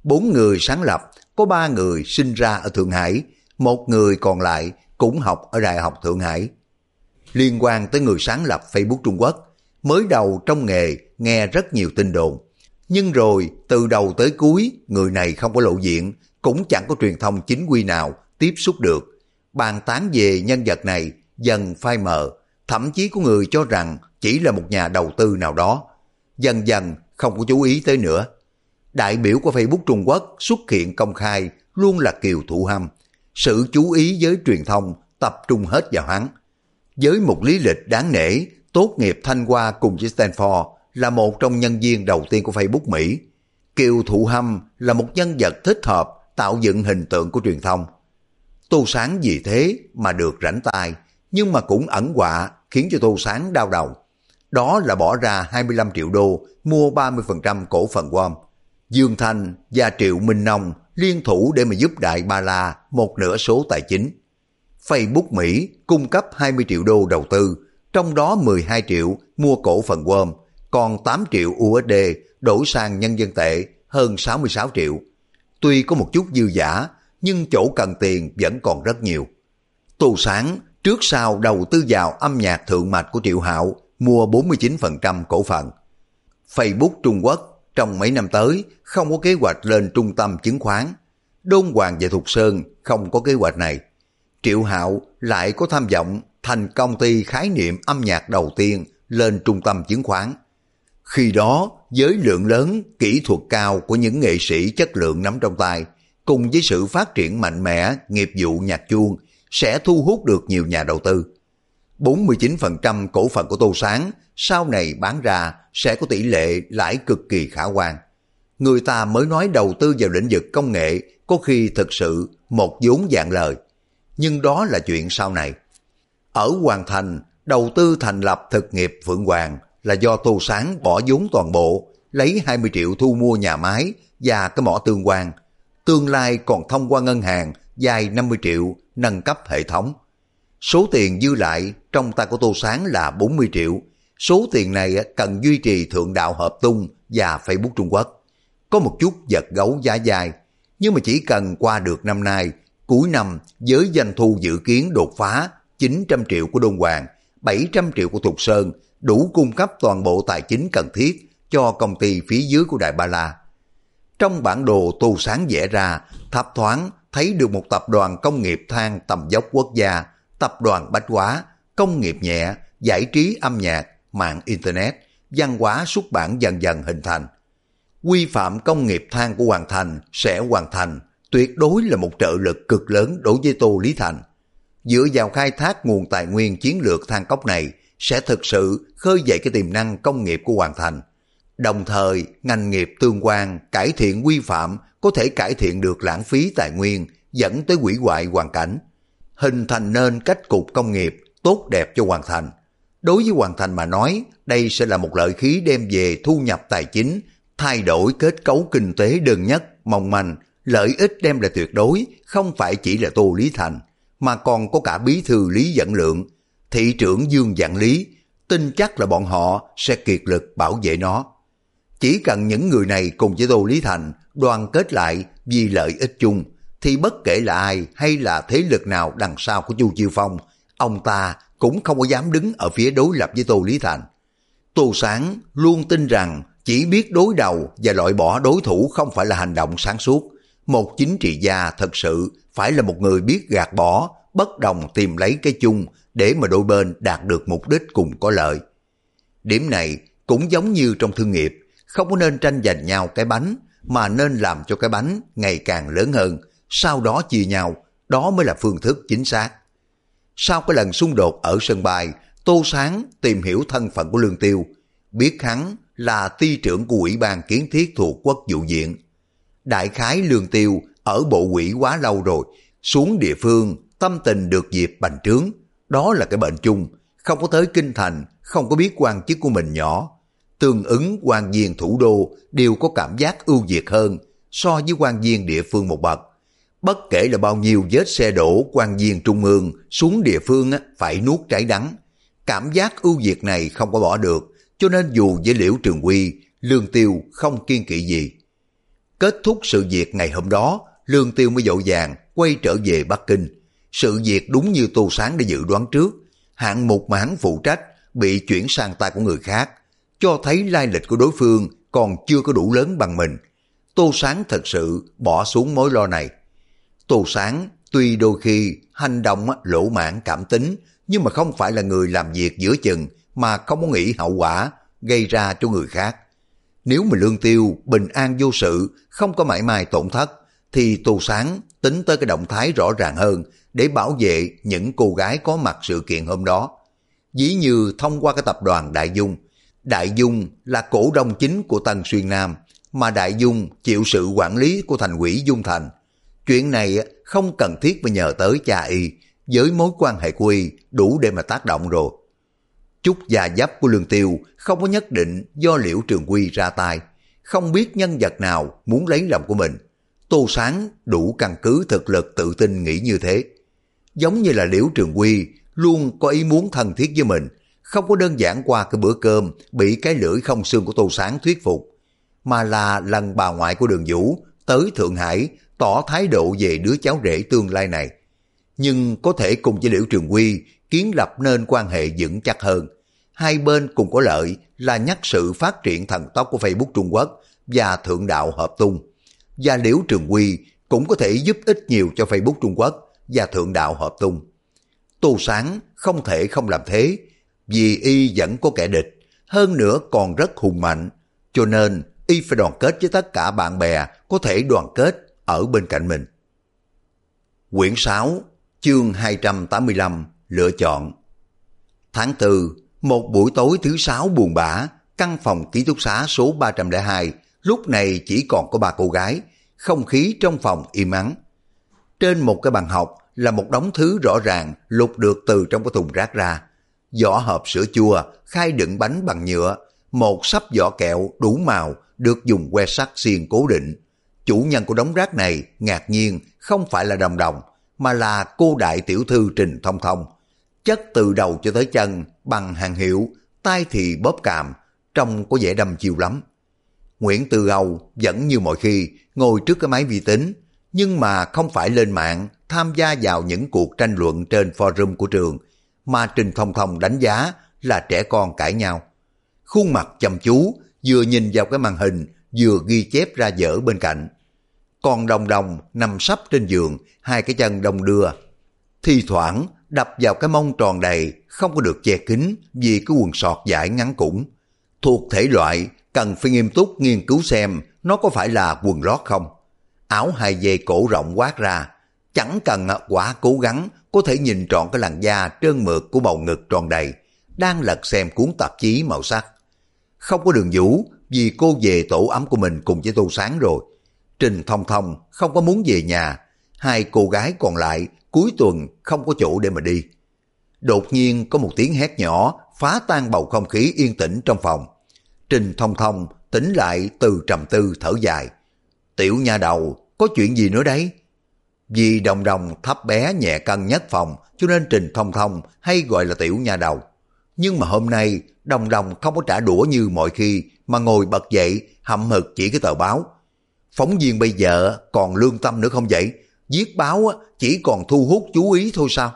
4 người sáng lập, có 3 người sinh ra ở Thượng Hải, 1 người còn lại cũng học ở Đại học Thượng Hải. Liên quan tới người sáng lập Facebook Trung Quốc, mới đầu trong nghề nghe rất nhiều tin đồn, nhưng rồi từ đầu tới cuối người này không có lộ diện, cũng chẳng có truyền thông chính quy nào tiếp xúc được. Bàn tán về nhân vật này dần phai mờ, thậm chí có người cho rằng chỉ là một nhà đầu tư nào đó. Dần dần không có chú ý tới nữa. Đại biểu của Facebook Trung Quốc xuất hiện công khai luôn là Kiều Thụ Hâm. Sự chú ý với truyền thông tập trung hết vào hắn. Với một lý lịch đáng nể, tốt nghiệp Thanh Hoa cùng với Stanford, là một trong nhân viên đầu tiên của Facebook Mỹ. Kiều Thụ Hâm là một nhân vật thích hợp tạo dựng hình tượng của truyền thông. Tô Sáng vì thế mà được rảnh tay, nhưng mà cũng ẩn họa khiến cho Tô Sáng đau đầu. Đó là bỏ ra 25 triệu đô mua 30% cổ phần của ông. Dương Thanh và Triệu Minh Nông liên thủ để mà giúp Đại Ba La một nửa số tài chính. Facebook Mỹ cung cấp 20 triệu đô đầu tư, trong đó 12 triệu mua cổ phần của ông, còn 8 triệu USD đổi sang nhân dân tệ hơn 66 triệu. Tuy có một chút dư giả, nhưng chỗ cần tiền vẫn còn rất nhiều. Tô Sáng trước sau đầu tư vào âm nhạc thượng mạch của Triệu Hạo, mua 49% cổ phần. Facebook Trung Quốc trong mấy năm tới không có kế hoạch lên trung tâm chứng khoán. Đôn Hoàng và Thục Sơn không có kế hoạch này. Triệu Hạo lại có tham vọng thành công ty khái niệm âm nhạc đầu tiên lên trung tâm chứng khoán. Khi đó, với lượng lớn, kỹ thuật cao của những nghệ sĩ chất lượng nắm trong tay, cùng với sự phát triển mạnh mẽ nghiệp vụ nhạc chuông, sẽ thu hút được nhiều nhà đầu tư. 49% cổ phần của Tô Sáng sau này bán ra sẽ có tỷ lệ lãi cực kỳ khả quan. Người ta mới nói đầu tư vào lĩnh vực công nghệ có khi thực sự một vốn vạn lời. Nhưng đó là chuyện sau này. Ở Hoàng Thành, đầu tư thành lập thực nghiệp Phượng Hoàng là do Tô Sáng bỏ vốn toàn bộ, lấy 20 triệu thu mua nhà máy và cái mỏ tương quan. Tương lai còn thông qua ngân hàng vay 50 triệu nâng cấp hệ thống. Số tiền dư lại trong tay của Tô Sáng là 40 triệu. Số tiền này cần duy trì Thượng Đạo Hợp Tung và Facebook Trung Quốc. Có một chút giật gấu giá dài, nhưng mà chỉ cần qua được năm nay, cuối năm với doanh thu dự kiến đột phá 900 triệu của Đôn Hoàng, 700 triệu của Thục Sơn, đủ cung cấp toàn bộ tài chính cần thiết cho công ty phía dưới của Đại Ba La. Trong bản đồ Tô Sáng vẽ ra, thấp thoáng thấy được một tập đoàn công nghiệp than tầm dốc quốc gia, tập đoàn bách hóa, công nghiệp nhẹ, giải trí âm nhạc, mạng Internet, văn hóa xuất bản dần dần hình thành. Quy phạm công nghiệp than của Hoàng Thành sẽ hoàn thành, tuyệt đối là một trợ lực cực lớn đối với Tô Lý Thành. Dựa vào khai thác nguồn tài nguyên chiến lược than cốc này sẽ thực sự khơi dậy cái tiềm năng công nghiệp của Hoàng Thành. Đồng thời, ngành nghiệp tương quan cải thiện quy phạm có thể cải thiện được lãng phí tài nguyên dẫn tới hủy hoại hoàn cảnh, hình thành nên cách cục công nghiệp tốt đẹp cho Hoàng Thành. Đối với Hoàng Thành mà nói, đây sẽ là một lợi khí đem về thu nhập tài chính, thay đổi kết cấu kinh tế đơn nhất, mong manh, lợi ích đem lại tuyệt đối, không phải chỉ là Tô Lý Thành, mà còn có cả bí thư Lý Dẫn Lượng, thị trưởng Dương Vạn Lý, tin chắc là bọn họ sẽ kiệt lực bảo vệ nó. Chỉ cần những người này cùng với Tô Lý Thành đoàn kết lại vì lợi ích chung, thì bất kể là ai hay là thế lực nào đằng sau của Chu Chiêu Phong, ông ta cũng không có dám đứng ở phía đối lập với Tô Lý Thành. Tô Sáng luôn tin rằng chỉ biết đối đầu và loại bỏ đối thủ không phải là hành động sáng suốt. Một chính trị gia thật sự phải là một người biết gạt bỏ, bất đồng tìm lấy cái chung để mà đôi bên đạt được mục đích cùng có lợi. Điểm này cũng giống như trong thương nghiệp, không có nên tranh giành nhau cái bánh, mà nên làm cho cái bánh ngày càng lớn hơn, sau đó chia nhau, đó mới là phương thức chính xác. Sau cái lần xung đột ở sân bay, Tô Sáng tìm hiểu thân phận của Lương Tiêu, biết hắn là ty trưởng của Ủy ban Kiến thiết thuộc Quốc vụ viện. Đại khái Lương Tiêu ở bộ quỹ quá lâu rồi, xuống địa phương tâm tình được dịp bành trướng, đó là cái bệnh chung, không có tới kinh thành, không có biết quan chức của mình nhỏ. Tương ứng quan viên thủ đô đều có cảm giác ưu việt hơn so với quan viên địa phương một bậc. Bất kể là bao nhiêu vết xe đổ quan viên trung ương xuống địa phương phải nuốt trái đắng. Cảm giác ưu việt này không có bỏ được, cho nên dù với Liễu Trường Huy, Lương Tiêu không kiên kỵ gì. Kết thúc sự việc ngày hôm đó, Lương Tiêu mới vội vàng quay trở về Bắc Kinh. Sự việc đúng như Tô Sáng đã dự đoán trước, hạng mục mà hắn phụ trách bị chuyển sang tay của người khác, cho thấy lai lịch của đối phương còn chưa có đủ lớn bằng mình. Tô Sáng thật sự bỏ xuống mối lo này. Tô Sáng tuy đôi khi hành động lỗ mãn cảm tính, nhưng mà không phải là người làm việc giữa chừng mà không có nghĩ hậu quả gây ra cho người khác. Nếu mà Lương Tiêu bình an vô sự, không có mảy may tổn thất, thì Tô Sáng tính tới cái động thái rõ ràng hơn để bảo vệ những cô gái có mặt sự kiện hôm đó. Ví như thông qua cái tập đoàn Đại Dung. Đại Dung là cổ đông chính của Tân Xuyên Nam, mà Đại Dung chịu sự quản lý của thành ủy Dung Thành. Chuyện này không cần thiết phải nhờ tới cha y, với mối quan hệ của y đủ để mà tác động rồi. Chút già dấp của Lương Tiêu không có nhất định do Liễu Trường Quy ra tay, không biết nhân vật nào muốn lấy lòng của mình. Tô Sáng đủ căn cứ thực lực tự tin nghĩ như thế. Giống như là Liễu Trường Quy luôn có ý muốn thân thiết với mình, không có đơn giản qua cái bữa cơm bị cái lưỡi không xương của Tô Sáng thuyết phục, mà là lần bà ngoại của Đường Vũ tới Thượng Hải tỏ thái độ về đứa cháu rể tương lai này. Nhưng có thể cùng với Liễu Trường Quy kiến lập nên quan hệ vững chắc hơn. Hai bên cùng có lợi là nhắc sự phát triển thần tốc của Facebook Trung Quốc và thượng đạo hợp tung. Và Liễu Trường Quy cũng có thể giúp ích nhiều cho Facebook Trung Quốc và thượng đạo hợp tung. Tô Sáng không thể không làm thế, vì y vẫn có kẻ địch, hơn nữa còn rất hùng mạnh, cho nên y phải đoàn kết với tất cả bạn bè có thể đoàn kết ở bên cạnh mình. Quyển 6, chương 285, lựa chọn. Tháng 4, một buổi tối thứ sáu buồn bã, căn phòng ký túc xá số 302, lúc này chỉ còn có 3 cô gái, không khí trong phòng im ắng. Trên một cái bàn học là một đống thứ rõ ràng lục được từ trong cái thùng rác ra. Vỏ hộp sữa chua, khai đựng bánh bằng nhựa, một sắp vỏ kẹo đủ màu được dùng que sắt xiên cố định. Chủ nhân của đống rác này ngạc nhiên không phải là Đồng Đồng, mà là cô đại tiểu thư Trình Thông Thông. Chất từ đầu cho tới chân bằng hàng hiệu, tay thì bóp càm, trông có vẻ đâm chiêu lắm. Nguyễn Tư Âu vẫn như mọi khi ngồi trước cái máy vi tính, nhưng mà không phải lên mạng tham gia vào những cuộc tranh luận trên forum của trường, mà Trình Thông Thông đánh giá là trẻ con cãi nhau. Khuôn mặt chăm chú, vừa nhìn vào cái màn hình, vừa ghi chép ra dở bên cạnh. Còn Đồng Đồng nằm sấp trên giường, hai cái chân đong đưa, thi thoảng đập vào cái mông tròn đầy, không có được che kín vì cái quần sọt vải ngắn cũn. Thuộc thể loại cần phải nghiêm túc nghiên cứu xem nó có phải là quần lót không. Áo hai dây cổ rộng quát ra, chẳng cần quá cố gắng có thể nhìn trọn cái làn da trơn mượt của bầu ngực tròn đầy, đang lật xem cuốn tạp chí màu sắc. Không có Đường Vũ vì cô về tổ ấm của mình cùng với Tô Sáng rồi. Trình Thông Thông không có muốn về nhà, hai cô gái còn lại cuối tuần không có chỗ để mà đi. Đột nhiên có một tiếng hét nhỏ phá tan bầu không khí yên tĩnh trong phòng. Trình Thông Thông tỉnh lại từ trầm tư thở dài. Tiểu nha đầu, có chuyện gì nữa đấy? Vì Đồng Đồng thấp bé nhẹ cân nhất phòng, cho nên Trình Thông Thông hay gọi là tiểu nha đầu. Nhưng mà hôm nay Đồng Đồng không có trả đũa như mọi khi, mà ngồi bật dậy hậm hực chỉ cái tờ báo. Phóng viên bây giờ còn lương tâm nữa không vậy? Viết báo chỉ còn thu hút chú ý thôi sao?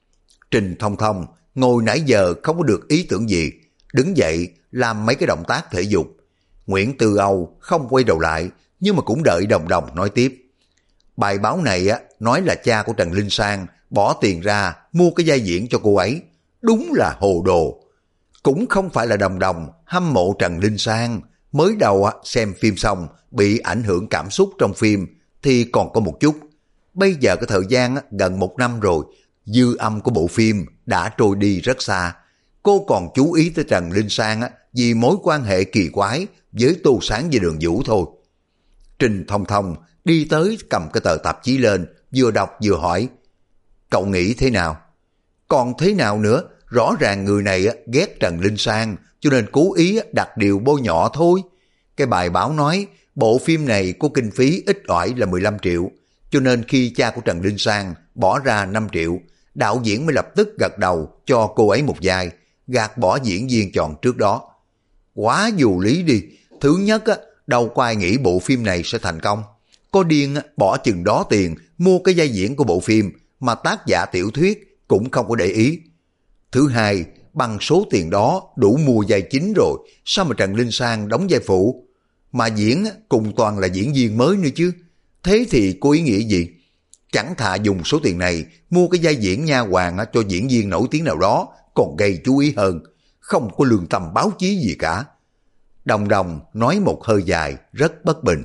Trình Thông Thông ngồi nãy giờ không có được ý tưởng gì, đứng dậy làm mấy cái động tác thể dục. Nguyễn Tư Âu không quay đầu lại, nhưng mà cũng đợi Đồng Đồng nói tiếp. Bài báo này nói là cha của Trần Linh Sang bỏ tiền ra mua cái vai diễn cho cô ấy. Đúng là hồ đồ. Cũng không phải là Đồng Đồng hâm mộ Trần Linh Sang, mới đầu xem phim xong bị ảnh hưởng cảm xúc trong phim thì còn có một chút. Bây giờ cái thời gian gần 1 năm rồi, dư âm của bộ phim đã trôi đi rất xa. Cô còn chú ý tới Trần Linh Sang vì mối quan hệ kỳ quái với Tô Sáng và Đường Vũ thôi. Trình Thông Thông đi tới cầm cái tờ tạp chí lên, vừa đọc vừa hỏi. Cậu nghĩ thế nào? Còn thế nào nữa, rõ ràng người này ghét Trần Linh Sang, cho nên cố ý đặt điều bôi nhọ thôi. Cái bài báo nói bộ phim này có kinh phí ít ỏi là 15 triệu, cho nên khi cha của Trần Linh Sang bỏ ra 5 triệu, đạo diễn mới lập tức gật đầu cho cô ấy một vai, gạt bỏ diễn viên chọn trước đó. Quá vô lý đi. Thứ nhất đâu có ai nghĩ bộ phim này sẽ thành công. Có điên bỏ chừng đó tiền mua cái vai diễn của bộ phim mà tác giả tiểu thuyết cũng không có để ý. Thứ hai, bằng số tiền đó đủ mua vai chính rồi, sao mà Trần Linh Sang đóng vai phụ? Mà diễn cùng toàn là diễn viên mới nữa chứ. Thế thì có ý nghĩa gì? Chẳng thà dùng số tiền này mua cái vai diễn nha hoàn cho diễn viên nổi tiếng nào đó còn gây chú ý hơn. Không có lương tâm báo chí gì cả. Đồng Đồng nói một hơi dài, rất bất bình.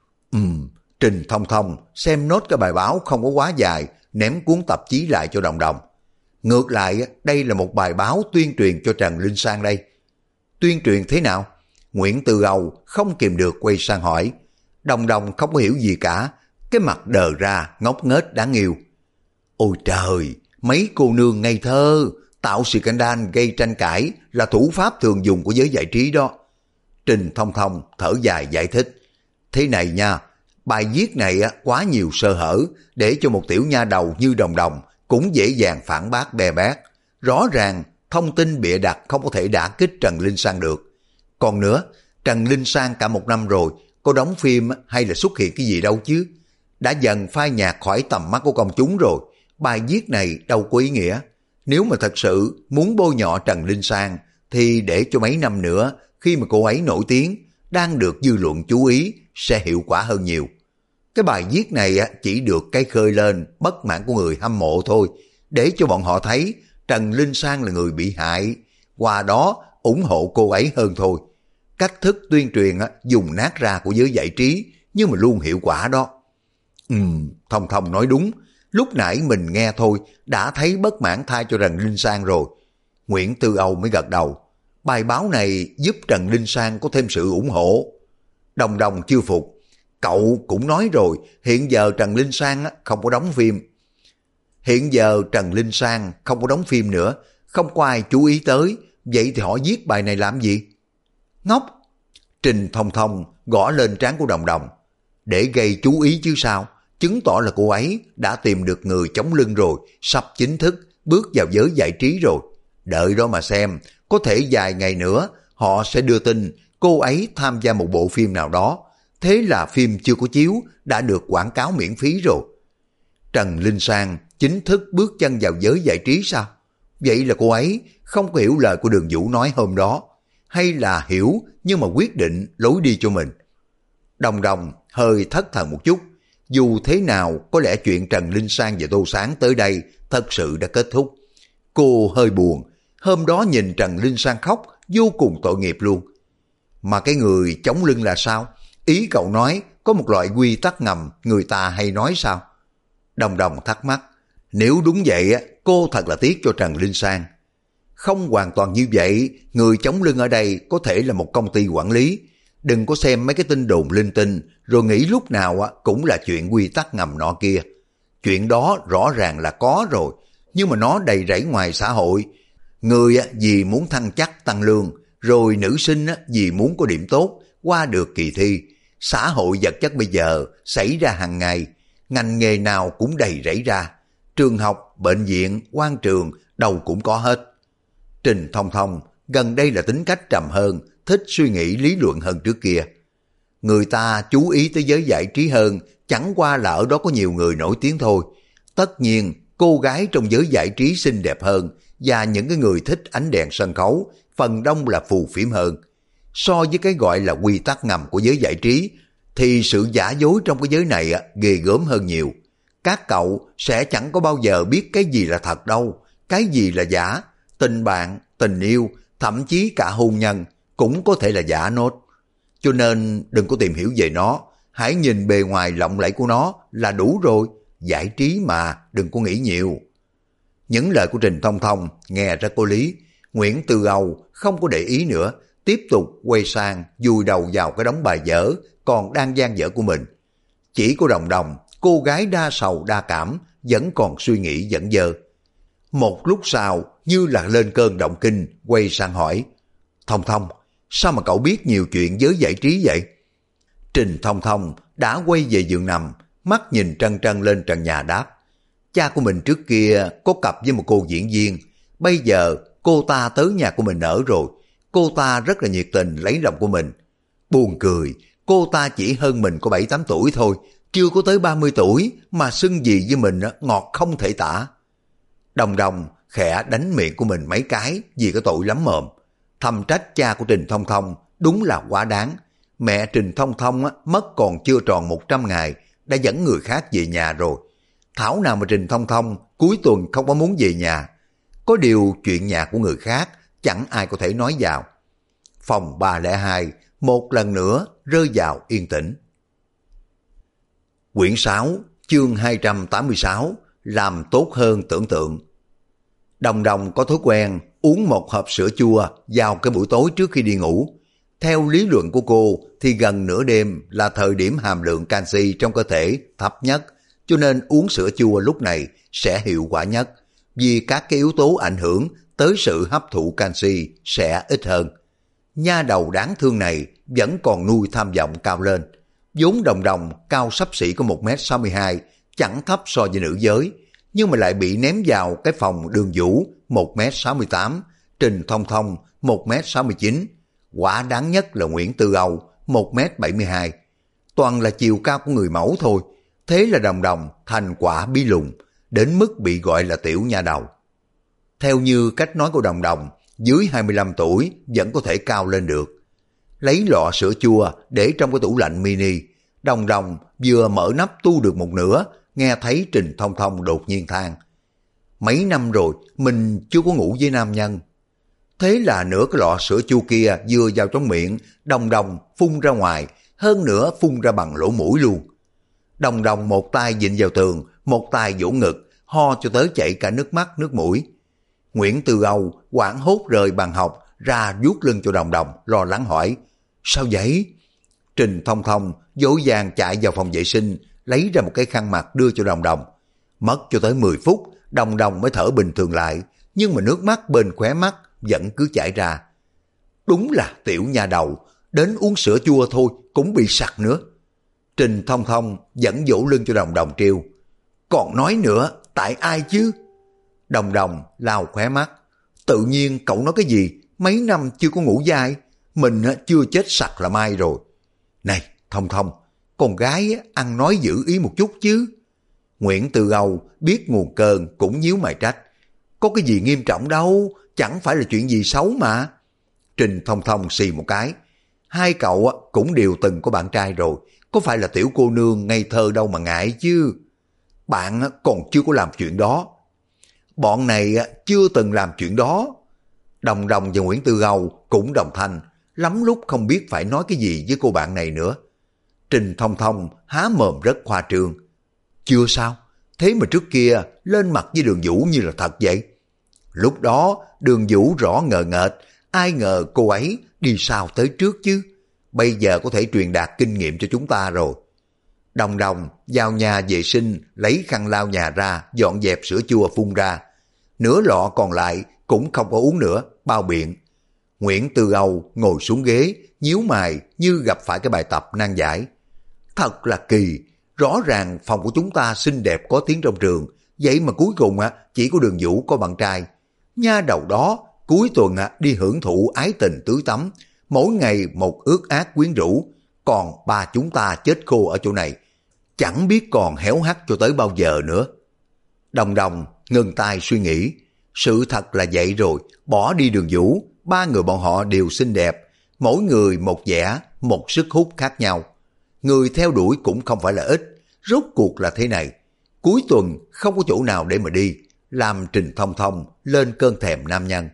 Trình Thông Thông xem nốt cái bài báo không có quá dài, ném cuốn tạp chí lại cho Đồng Đồng. Ngược lại, đây là một bài báo tuyên truyền cho Trần Linh Sang đây. Tuyên truyền thế nào? Nguyễn Từ Âu không kìm được quay sang hỏi. Đồng Đồng không có hiểu gì cả, cái mặt đờ ra, ngốc nghếch đáng yêu. Ôi trời, mấy cô nương ngây thơ, tạo scandal gây tranh cãi là thủ pháp thường dùng của giới giải trí đó. Trình Thông Thông thở dài giải thích. Thế này nha, bài viết này quá nhiều sơ hở để cho một tiểu nha đầu như Đồng Đồng cũng dễ dàng phản bác bè bét. Rõ ràng thông tin bịa đặt không có thể đả kích Trần Linh Sang được. Còn nữa, Trần Linh Sang cả một năm rồi, có đóng phim hay là xuất hiện cái gì đâu chứ. Đã dần phai nhạt khỏi tầm mắt của công chúng rồi, bài viết này đâu có ý nghĩa. Nếu mà thật sự muốn bôi nhọ Trần Linh Sang thì để cho mấy năm nữa khi mà cô ấy nổi tiếng, đang được dư luận chú ý sẽ hiệu quả hơn nhiều. Cái bài viết này chỉ được cái khơi lên bất mãn của người hâm mộ thôi, để cho bọn họ thấy Trần Linh Sang là người bị hại, qua đó ủng hộ cô ấy hơn thôi. Cách thức tuyên truyền dùng nát ra của giới giải trí nhưng mà luôn hiệu quả đó. Thông Thông nói đúng, lúc nãy mình nghe thôi đã thấy bất mãn thay cho Trần Linh Sang rồi. Nguyễn Tư Âu mới gật đầu. Bài báo này giúp Trần Linh Sang có thêm sự ủng hộ. Đồng Đồng chưa phục. Cậu cũng nói rồi, hiện giờ Trần Linh Sang không có đóng phim. Hiện giờ Trần Linh Sang không có đóng phim nữa, không có ai chú ý tới, vậy thì họ viết bài này làm gì? Ngốc! Trình Thông Thông gõ lên trán của Đồng Đồng. Để gây chú ý chứ sao, chứng tỏ là cô ấy đã tìm được người chống lưng rồi, sắp chính thức bước vào giới giải trí rồi. Đợi đó mà xem, có thể vài ngày nữa họ sẽ đưa tin cô ấy tham gia một bộ phim nào đó. Thế là phim chưa có chiếu đã được quảng cáo miễn phí rồi. Trần Linh Sang chính thức bước chân vào giới giải trí sao? Vậy là cô ấy không có hiểu lời của Đường Vũ nói hôm đó, hay là hiểu nhưng mà quyết định lối đi cho mình? Đồng Đồng hơi thất thần một chút. Dù thế nào có lẽ chuyện Trần Linh Sang và Tô Sáng tới đây thật sự đã kết thúc. Cô hơi buồn, hôm đó nhìn Trần Linh Sang khóc vô cùng tội nghiệp luôn. Mà cái người chống lưng là sao? Ý cậu nói có một loại quy tắc ngầm người ta hay nói sao? Đồng Đồng thắc mắc. Nếu đúng vậy cô thật là tiếc cho Trần Linh Sang. Không hoàn toàn như vậy, người chống lưng ở đây có thể là một công ty quản lý. Đừng có xem mấy cái tin đồn linh tinh rồi nghĩ lúc nào cũng là chuyện quy tắc ngầm nọ kia. Chuyện đó rõ ràng là có rồi, nhưng mà nó đầy rẫy ngoài xã hội. Người vì muốn thăng chức tăng lương, rồi nữ sinh vì muốn có điểm tốt, qua được kỳ thi. Xã hội vật chất bây giờ xảy ra hàng ngày, ngành nghề nào cũng đầy rẫy ra. Trường học, bệnh viện, quan trường, đâu cũng có hết. Trình Thông Thông gần đây là tính cách trầm hơn, thích suy nghĩ lý luận hơn trước kia. Người ta chú ý tới giới giải trí hơn, chẳng qua là ở đó có nhiều người nổi tiếng thôi. Tất nhiên, cô gái trong giới giải trí xinh đẹp hơn, và những cái người thích ánh đèn sân khấu, phần đông là phù phiếm hơn. So với cái gọi là quy tắc ngầm của giới giải trí, thì sự giả dối trong cái giới này ghê gớm hơn nhiều. Các cậu sẽ chẳng có bao giờ biết cái gì là thật đâu, cái gì là giả. Tình bạn, tình yêu, thậm chí cả hôn nhân cũng có thể là giả nốt. Cho nên đừng có tìm hiểu về nó, hãy nhìn bề ngoài lộng lẫy của nó là đủ rồi. Giải trí mà, đừng có nghĩ nhiều. Những lời của Trình Thông Thông nghe rất có lý. Nguyễn Tư Âu không có để ý nữa, tiếp tục quay sang vùi đầu vào cái đống bài vở còn đang dang dở của mình. Chỉ có Đồng Đồng, cô gái đa sầu đa cảm, vẫn còn suy nghĩ dẫn dơ. Một lúc sau như là lên cơn động kinh, quay sang hỏi. Thông Thông, sao mà cậu biết nhiều chuyện giới giải trí vậy? Trình Thông Thông đã quay về giường nằm, mắt nhìn trân trân lên trần nhà đáp. Cha của mình trước kia có cặp với một cô diễn viên, bây giờ cô ta tới nhà của mình ở rồi. Cô ta rất là nhiệt tình lấy lòng của mình. Buồn cười, cô ta chỉ hơn mình có 7-8 tuổi thôi, chưa có tới 30 tuổi mà xưng gì với mình ngọt không thể tả. Đồng Đồng khẽ đánh miệng của mình mấy cái vì có tội lắm mồm, thầm trách cha của Trình Thông Thông đúng là quá đáng. Mẹ Trình Thông Thông mất còn chưa tròn 100 ngày đã dẫn người khác về nhà rồi. Thảo nào mà Trình Thông Thông cuối tuần không có muốn về nhà. Có điều chuyện nhà của người khác chẳng ai có thể nói vào. Phòng 302 một lần nữa rơi vào yên tĩnh. Quyển 6 chương 286 làm tốt hơn tưởng tượng. Đồng Đồng có thói quen uống một hộp sữa chua vào cái buổi tối trước khi đi ngủ. Theo lý luận của cô thì gần nửa đêm là thời điểm hàm lượng canxi trong cơ thể thấp nhất, cho nên uống sữa chua lúc này sẽ hiệu quả nhất, vì các cái yếu tố ảnh hưởng tới sự hấp thụ canxi sẽ ít hơn. Nha đầu đáng thương này vẫn còn nuôi tham vọng cao lên. Vốn Đồng Đồng cao xấp xỉ có 1m62, chẳng thấp so với nữ giới, nhưng mà lại bị ném vào cái phòng Đường Vũ 1m68, Trình Thông Thông 1m69, quả đáng nhất là Nguyễn Tư Âu 1m72. Toàn là chiều cao của người mẫu thôi, thế là Đồng Đồng thành quả bí lùn, đến mức bị gọi là tiểu nha đầu. Theo như cách nói của Đồng Đồng, dưới 25 tuổi vẫn có thể cao lên được. Lấy lọ sữa chua để trong cái tủ lạnh mini, Đồng Đồng vừa mở nắp tu được một nửa, nghe thấy Trình Thông Thông đột nhiên than: mấy năm rồi mình chưa có ngủ với nam nhân. Thế là nửa cái lọ sữa chua kia vừa vào trong miệng, Đồng Đồng phun ra ngoài, hơn nữa phun ra bằng lỗ mũi luôn. Đồng Đồng một tay vịn vào tường, một tay vỗ ngực, ho cho tới chảy cả nước mắt nước mũi. Nguyễn Tư Âu hoảng hốt rời bàn học ra vuốt lưng cho Đồng Đồng, lo lắng hỏi: sao vậy? Trình Thông Thông vội vàng chạy vào phòng vệ sinh, lấy ra một cái khăn mặt đưa cho Đồng Đồng. Mất cho tới 10 phút, Đồng Đồng mới thở bình thường lại, nhưng mà nước mắt bên khóe mắt vẫn cứ chảy ra. Đúng là tiểu nha đầu, đến uống sữa chua thôi cũng bị sặc nữa. Trình Thông Thông vẫn vỗ lưng cho Đồng Đồng trêu: còn nói nữa, tại ai chứ? Đồng Đồng lau khóe mắt: tự nhiên cậu nói cái gì, mấy năm chưa có ngủ với ai, mình chưa chết sặc là mai rồi. Này Thông Thông, con gái ăn nói giữ ý một chút chứ. Nguyễn Tư Âu biết nguồn cơn cũng nhíu mày trách: có cái gì nghiêm trọng đâu, chẳng phải là chuyện gì xấu mà. Trình Thông Thông xì một cái: hai cậu cũng đều từng có bạn trai rồi, có phải là tiểu cô nương ngây thơ đâu mà ngại chứ. Bạn còn chưa có làm chuyện đó. Bọn này chưa từng làm chuyện đó. Đồng Đồng và Nguyễn Tư Âu cũng đồng thanh, lắm lúc không biết phải nói cái gì với cô bạn này nữa. Trình Thông Thông há mồm rất khoa trương: chưa sao, thế mà trước kia lên mặt với Đường Vũ như là thật vậy. Lúc đó Đường Vũ rõ ngờ nghệch, ai ngờ cô ấy đi sao tới trước chứ. Bây giờ có thể truyền đạt kinh nghiệm cho chúng ta rồi. Đồng Đồng vào nhà vệ sinh lấy khăn lau nhà ra, dọn dẹp sữa chua phun ra. Nửa lọ còn lại cũng không có uống nữa, bao biện. Nguyễn Tư Âu ngồi xuống ghế, nhíu mày như gặp phải cái bài tập nan giải. Thật là kỳ, rõ ràng phòng của chúng ta xinh đẹp có tiếng trong trường, vậy mà cuối cùng chỉ có Đường Vũ có bạn trai. Nha đầu đó cuối tuần đi hưởng thụ ái tình tưới tắm, mỗi ngày một ước ác quyến rũ, còn ba chúng ta chết khô ở chỗ này, chẳng biết còn héo hắt cho tới bao giờ nữa. Đồng Đồng ngừng tay suy nghĩ, sự thật là vậy rồi, bỏ đi Đường Vũ, ba người bọn họ đều xinh đẹp, mỗi người một vẻ, một sức hút khác nhau. Người theo đuổi cũng không phải là ít, rốt cuộc là thế này. Cuối tuần không có chỗ nào để mà đi, làm Trình Thông Thông lên cơn thèm nam nhân.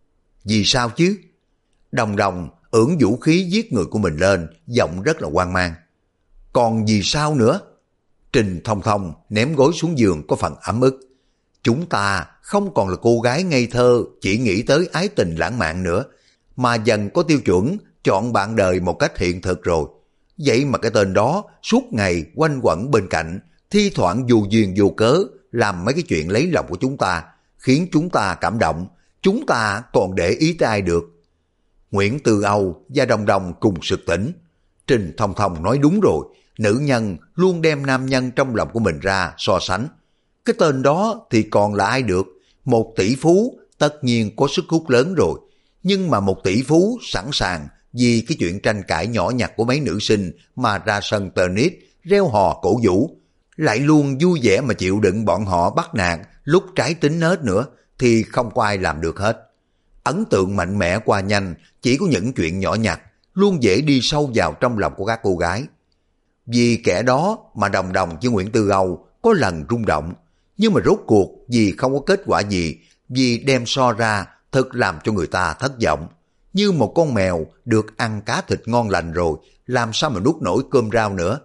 Vì sao chứ? Đồng Đồng ưỡn vũ khí giết người của mình lên, giọng rất là hoang mang. Còn vì sao nữa? Trình Thông Thông ném gối xuống giường có phần ấm ức. Chúng ta không còn là cô gái ngây thơ chỉ nghĩ tới ái tình lãng mạn nữa, mà dần có tiêu chuẩn chọn bạn đời một cách hiện thực rồi. Vậy mà cái tên đó suốt ngày quanh quẩn bên cạnh, thi thoảng vô duyên vô cớ làm mấy cái chuyện lấy lòng của chúng ta, khiến chúng ta cảm động, chúng ta còn để ý tới ai được. Nguyễn Tư Âu và Đồng Đồng cùng sực tỉnh. Trình Thông Thông nói đúng rồi, nữ nhân luôn đem nam nhân trong lòng của mình ra so sánh. Cái tên đó thì còn là ai được, 1 tỷ phú tất nhiên có sức hút lớn rồi, nhưng mà 1 tỷ phú sẵn sàng vì cái chuyện tranh cãi nhỏ nhặt của mấy nữ sinh mà ra sân tennis, reo hò cổ vũ, lại luôn vui vẻ mà chịu đựng bọn họ bắt nạt lúc trái tính nết nữa, thì không có ai làm được hết. Ấn tượng mạnh mẽ qua nhanh, chỉ có những chuyện nhỏ nhặt, luôn dễ đi sâu vào trong lòng của các cô gái. Vì kẻ đó mà Đồng Đồng với Nguyễn Tư Âu có lần rung động, nhưng mà rốt cuộc vì không có kết quả gì, vì đem so ra thật làm cho người ta thất vọng. Như một con mèo được ăn cá thịt ngon lành rồi, làm sao mà nuốt nổi cơm rau nữa.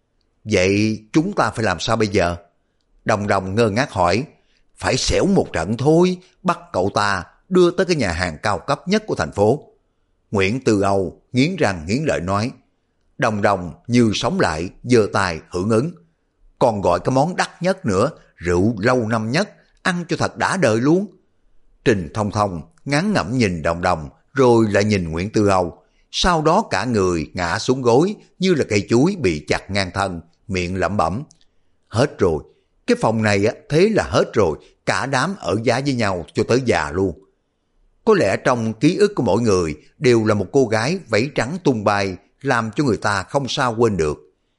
Vậy chúng ta phải làm sao bây giờ? Đồng Đồng ngơ ngác hỏi. Phải xẻo một trận thôi, bắt cậu ta đưa tới cái nhà hàng cao cấp nhất của thành phố. Nguyễn Tư Âu nghiến răng nghiến lợi nói. Đồng Đồng như sống lại, giơ tay hưởng ứng. Còn gọi cái món đắt nhất nữa, rượu lâu năm nhất, ăn cho thật đã đời luôn. Trình Thông Thông ngán ngẩm nhìn Đồng Đồng, rồi lại nhìn Nguyễn Tư Âu. Sau đó cả người ngã xuống gối như là cây chuối bị chặt ngang thân, miệng lẩm bẩm. Hết rồi, cái phòng này á, thế là hết rồi, cả đám ở giá với nhau cho tới già luôn. Có lẽ trong ký ức của mỗi người đều là một cô gái vảy trắng tung bay, làm cho người ta không sao quên được.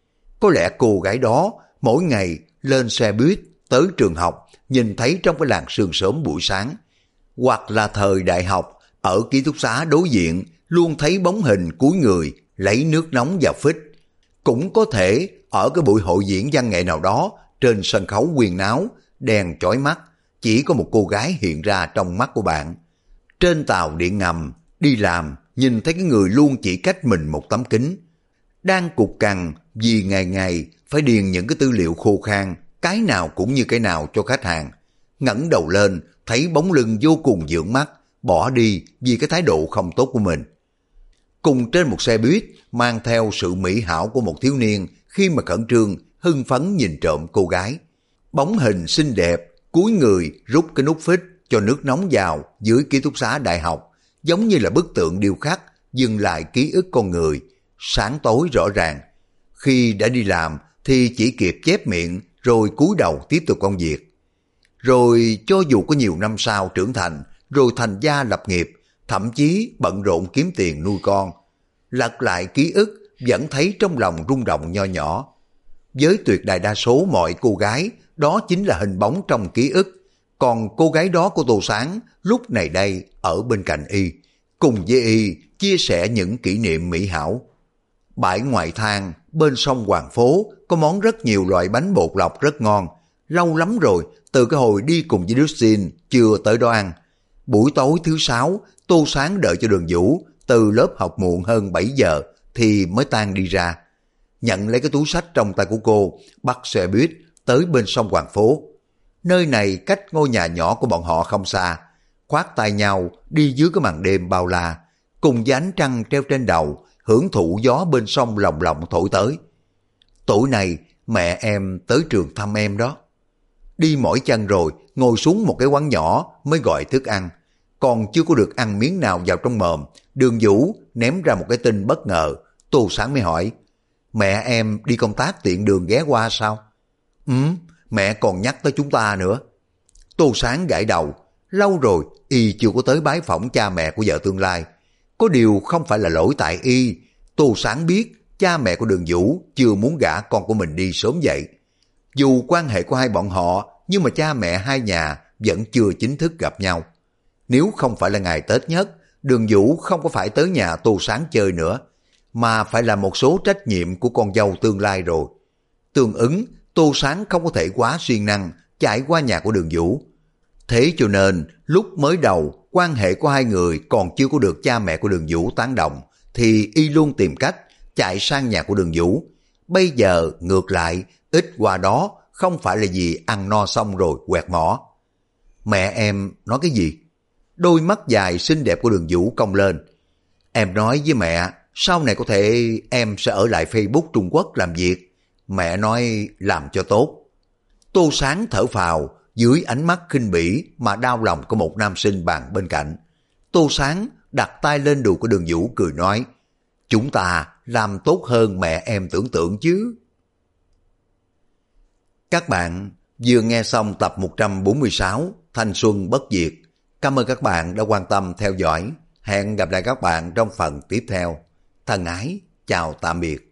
Có lẽ cô gái đó mỗi ngày lên xe buýt tới trường học, nhìn thấy trong cái làn sương sớm buổi sáng, hoặc là thời đại học ở ký túc xá đối diện luôn thấy bóng hình cúi người lấy nước nóng vào phích. Cũng có thể ở cái buổi hội diễn văn nghệ nào đó, trên sân khấu huyên náo, đèn chói mắt, chỉ có một cô gái hiện ra trong mắt của bạn. Trên tàu điện ngầm, đi làm, nhìn thấy cái người luôn chỉ cách mình một tấm kính. Đang cục cằn vì ngày ngày phải điền những cái tư liệu khô khan, cái nào cũng như cái nào cho khách hàng. Ngẩng đầu lên, thấy bóng lưng vô cùng dượng mắt, bỏ đi vì cái thái độ không tốt của mình. Cùng trên một xe buýt, mang theo sự mỹ hảo của một thiếu niên khi mà khẩn trương, hưng phấn nhìn trộm cô gái. Bóng hình xinh đẹp, cúi người rút cái nút phích cho nước nóng vào dưới ký túc xá đại học, giống như là bức tượng điêu khắc, dừng lại ký ức con người, sáng tối rõ ràng. Khi đã đi làm thì chỉ kịp chép miệng rồi cúi đầu tiếp tục công việc. Rồi cho dù có nhiều năm sau trưởng thành, rồi thành gia lập nghiệp, thậm chí bận rộn kiếm tiền nuôi con, lật lại ký ức vẫn thấy trong lòng rung động nho nhỏ. Với tuyệt đại đa số mọi cô gái, đó chính là hình bóng trong ký ức. Còn cô gái đó của Tô Sáng lúc này đây ở bên cạnh y, cùng với y chia sẻ những kỷ niệm mỹ hảo. Bãi ngoại thang bên sông Hoàng Phố có món rất nhiều loại bánh bột lọc rất ngon. Lâu lắm rồi, từ cái hồi đi cùng với đứa xin chưa tới đó ăn. Buổi tối thứ Sáu, Tô Sáng đợi cho Đường Vũ từ lớp học muộn hơn 7 giờ thì mới tan đi ra. Nhận lấy cái túi sách trong tay của cô, bắt xe buýt tới bên sông Hoàng Phố. Nơi này cách ngôi nhà nhỏ của bọn họ không xa. Khoác tay nhau đi dưới cái màn đêm bao la, cùng với ánh trăng treo trên đầu, hưởng thụ gió bên sông lồng lộng thổi tới. Tối nay mẹ em tới trường thăm em đó. Đi mỏi chân rồi, ngồi xuống một cái quán nhỏ mới gọi thức ăn. Còn chưa có được ăn miếng nào vào trong mồm, Đường Vũ ném ra một cái tin bất ngờ. Tô Sáng mới hỏi, mẹ em đi công tác tiện đường ghé qua sao? Mẹ còn nhắc tới chúng ta nữa. Tô Sáng gãi đầu, lâu rồi y chưa có tới bái phỏng cha mẹ của vợ tương lai. Có điều không phải là lỗi tại y. Tô Sáng biết cha mẹ của Đường Vũ chưa muốn gả con của mình đi sớm vậy. Dù quan hệ của hai bọn họ, nhưng mà cha mẹ hai nhà vẫn chưa chính thức gặp nhau. Nếu không phải là ngày Tết nhất, Đường Vũ không có phải tới nhà Tô Sáng chơi nữa, mà phải là một số trách nhiệm của con dâu tương lai rồi. Tương ứng, Tô Sáng không có thể quá siêng năng chạy qua nhà của Đường Vũ. Thế cho nên, lúc mới đầu, quan hệ của hai người còn chưa có được cha mẹ của Đường Vũ tán đồng, thì y luôn tìm cách chạy sang nhà của Đường Vũ. Bây giờ ngược lại, ít qua đó không phải là gì ăn no xong rồi quẹt mỏ. Mẹ em nói cái gì? Đôi mắt dài xinh đẹp của Đường Vũ cong lên. Em nói với mẹ, sau này có thể em sẽ ở lại Facebook Trung Quốc làm việc. Mẹ nói làm cho tốt. Tô Sáng thở phào dưới ánh mắt khinh bỉ mà đau lòng của một nam sinh bàn bên cạnh. Tô Sáng đặt tay lên đùi của Đường Vũ cười nói, chúng ta làm tốt hơn mẹ em tưởng tượng chứ. Các bạn vừa nghe xong tập 146 Thanh Xuân Bất Diệt. Cảm ơn các bạn đã quan tâm theo dõi. Hẹn gặp lại các bạn trong phần tiếp theo. Thân ái, chào tạm biệt.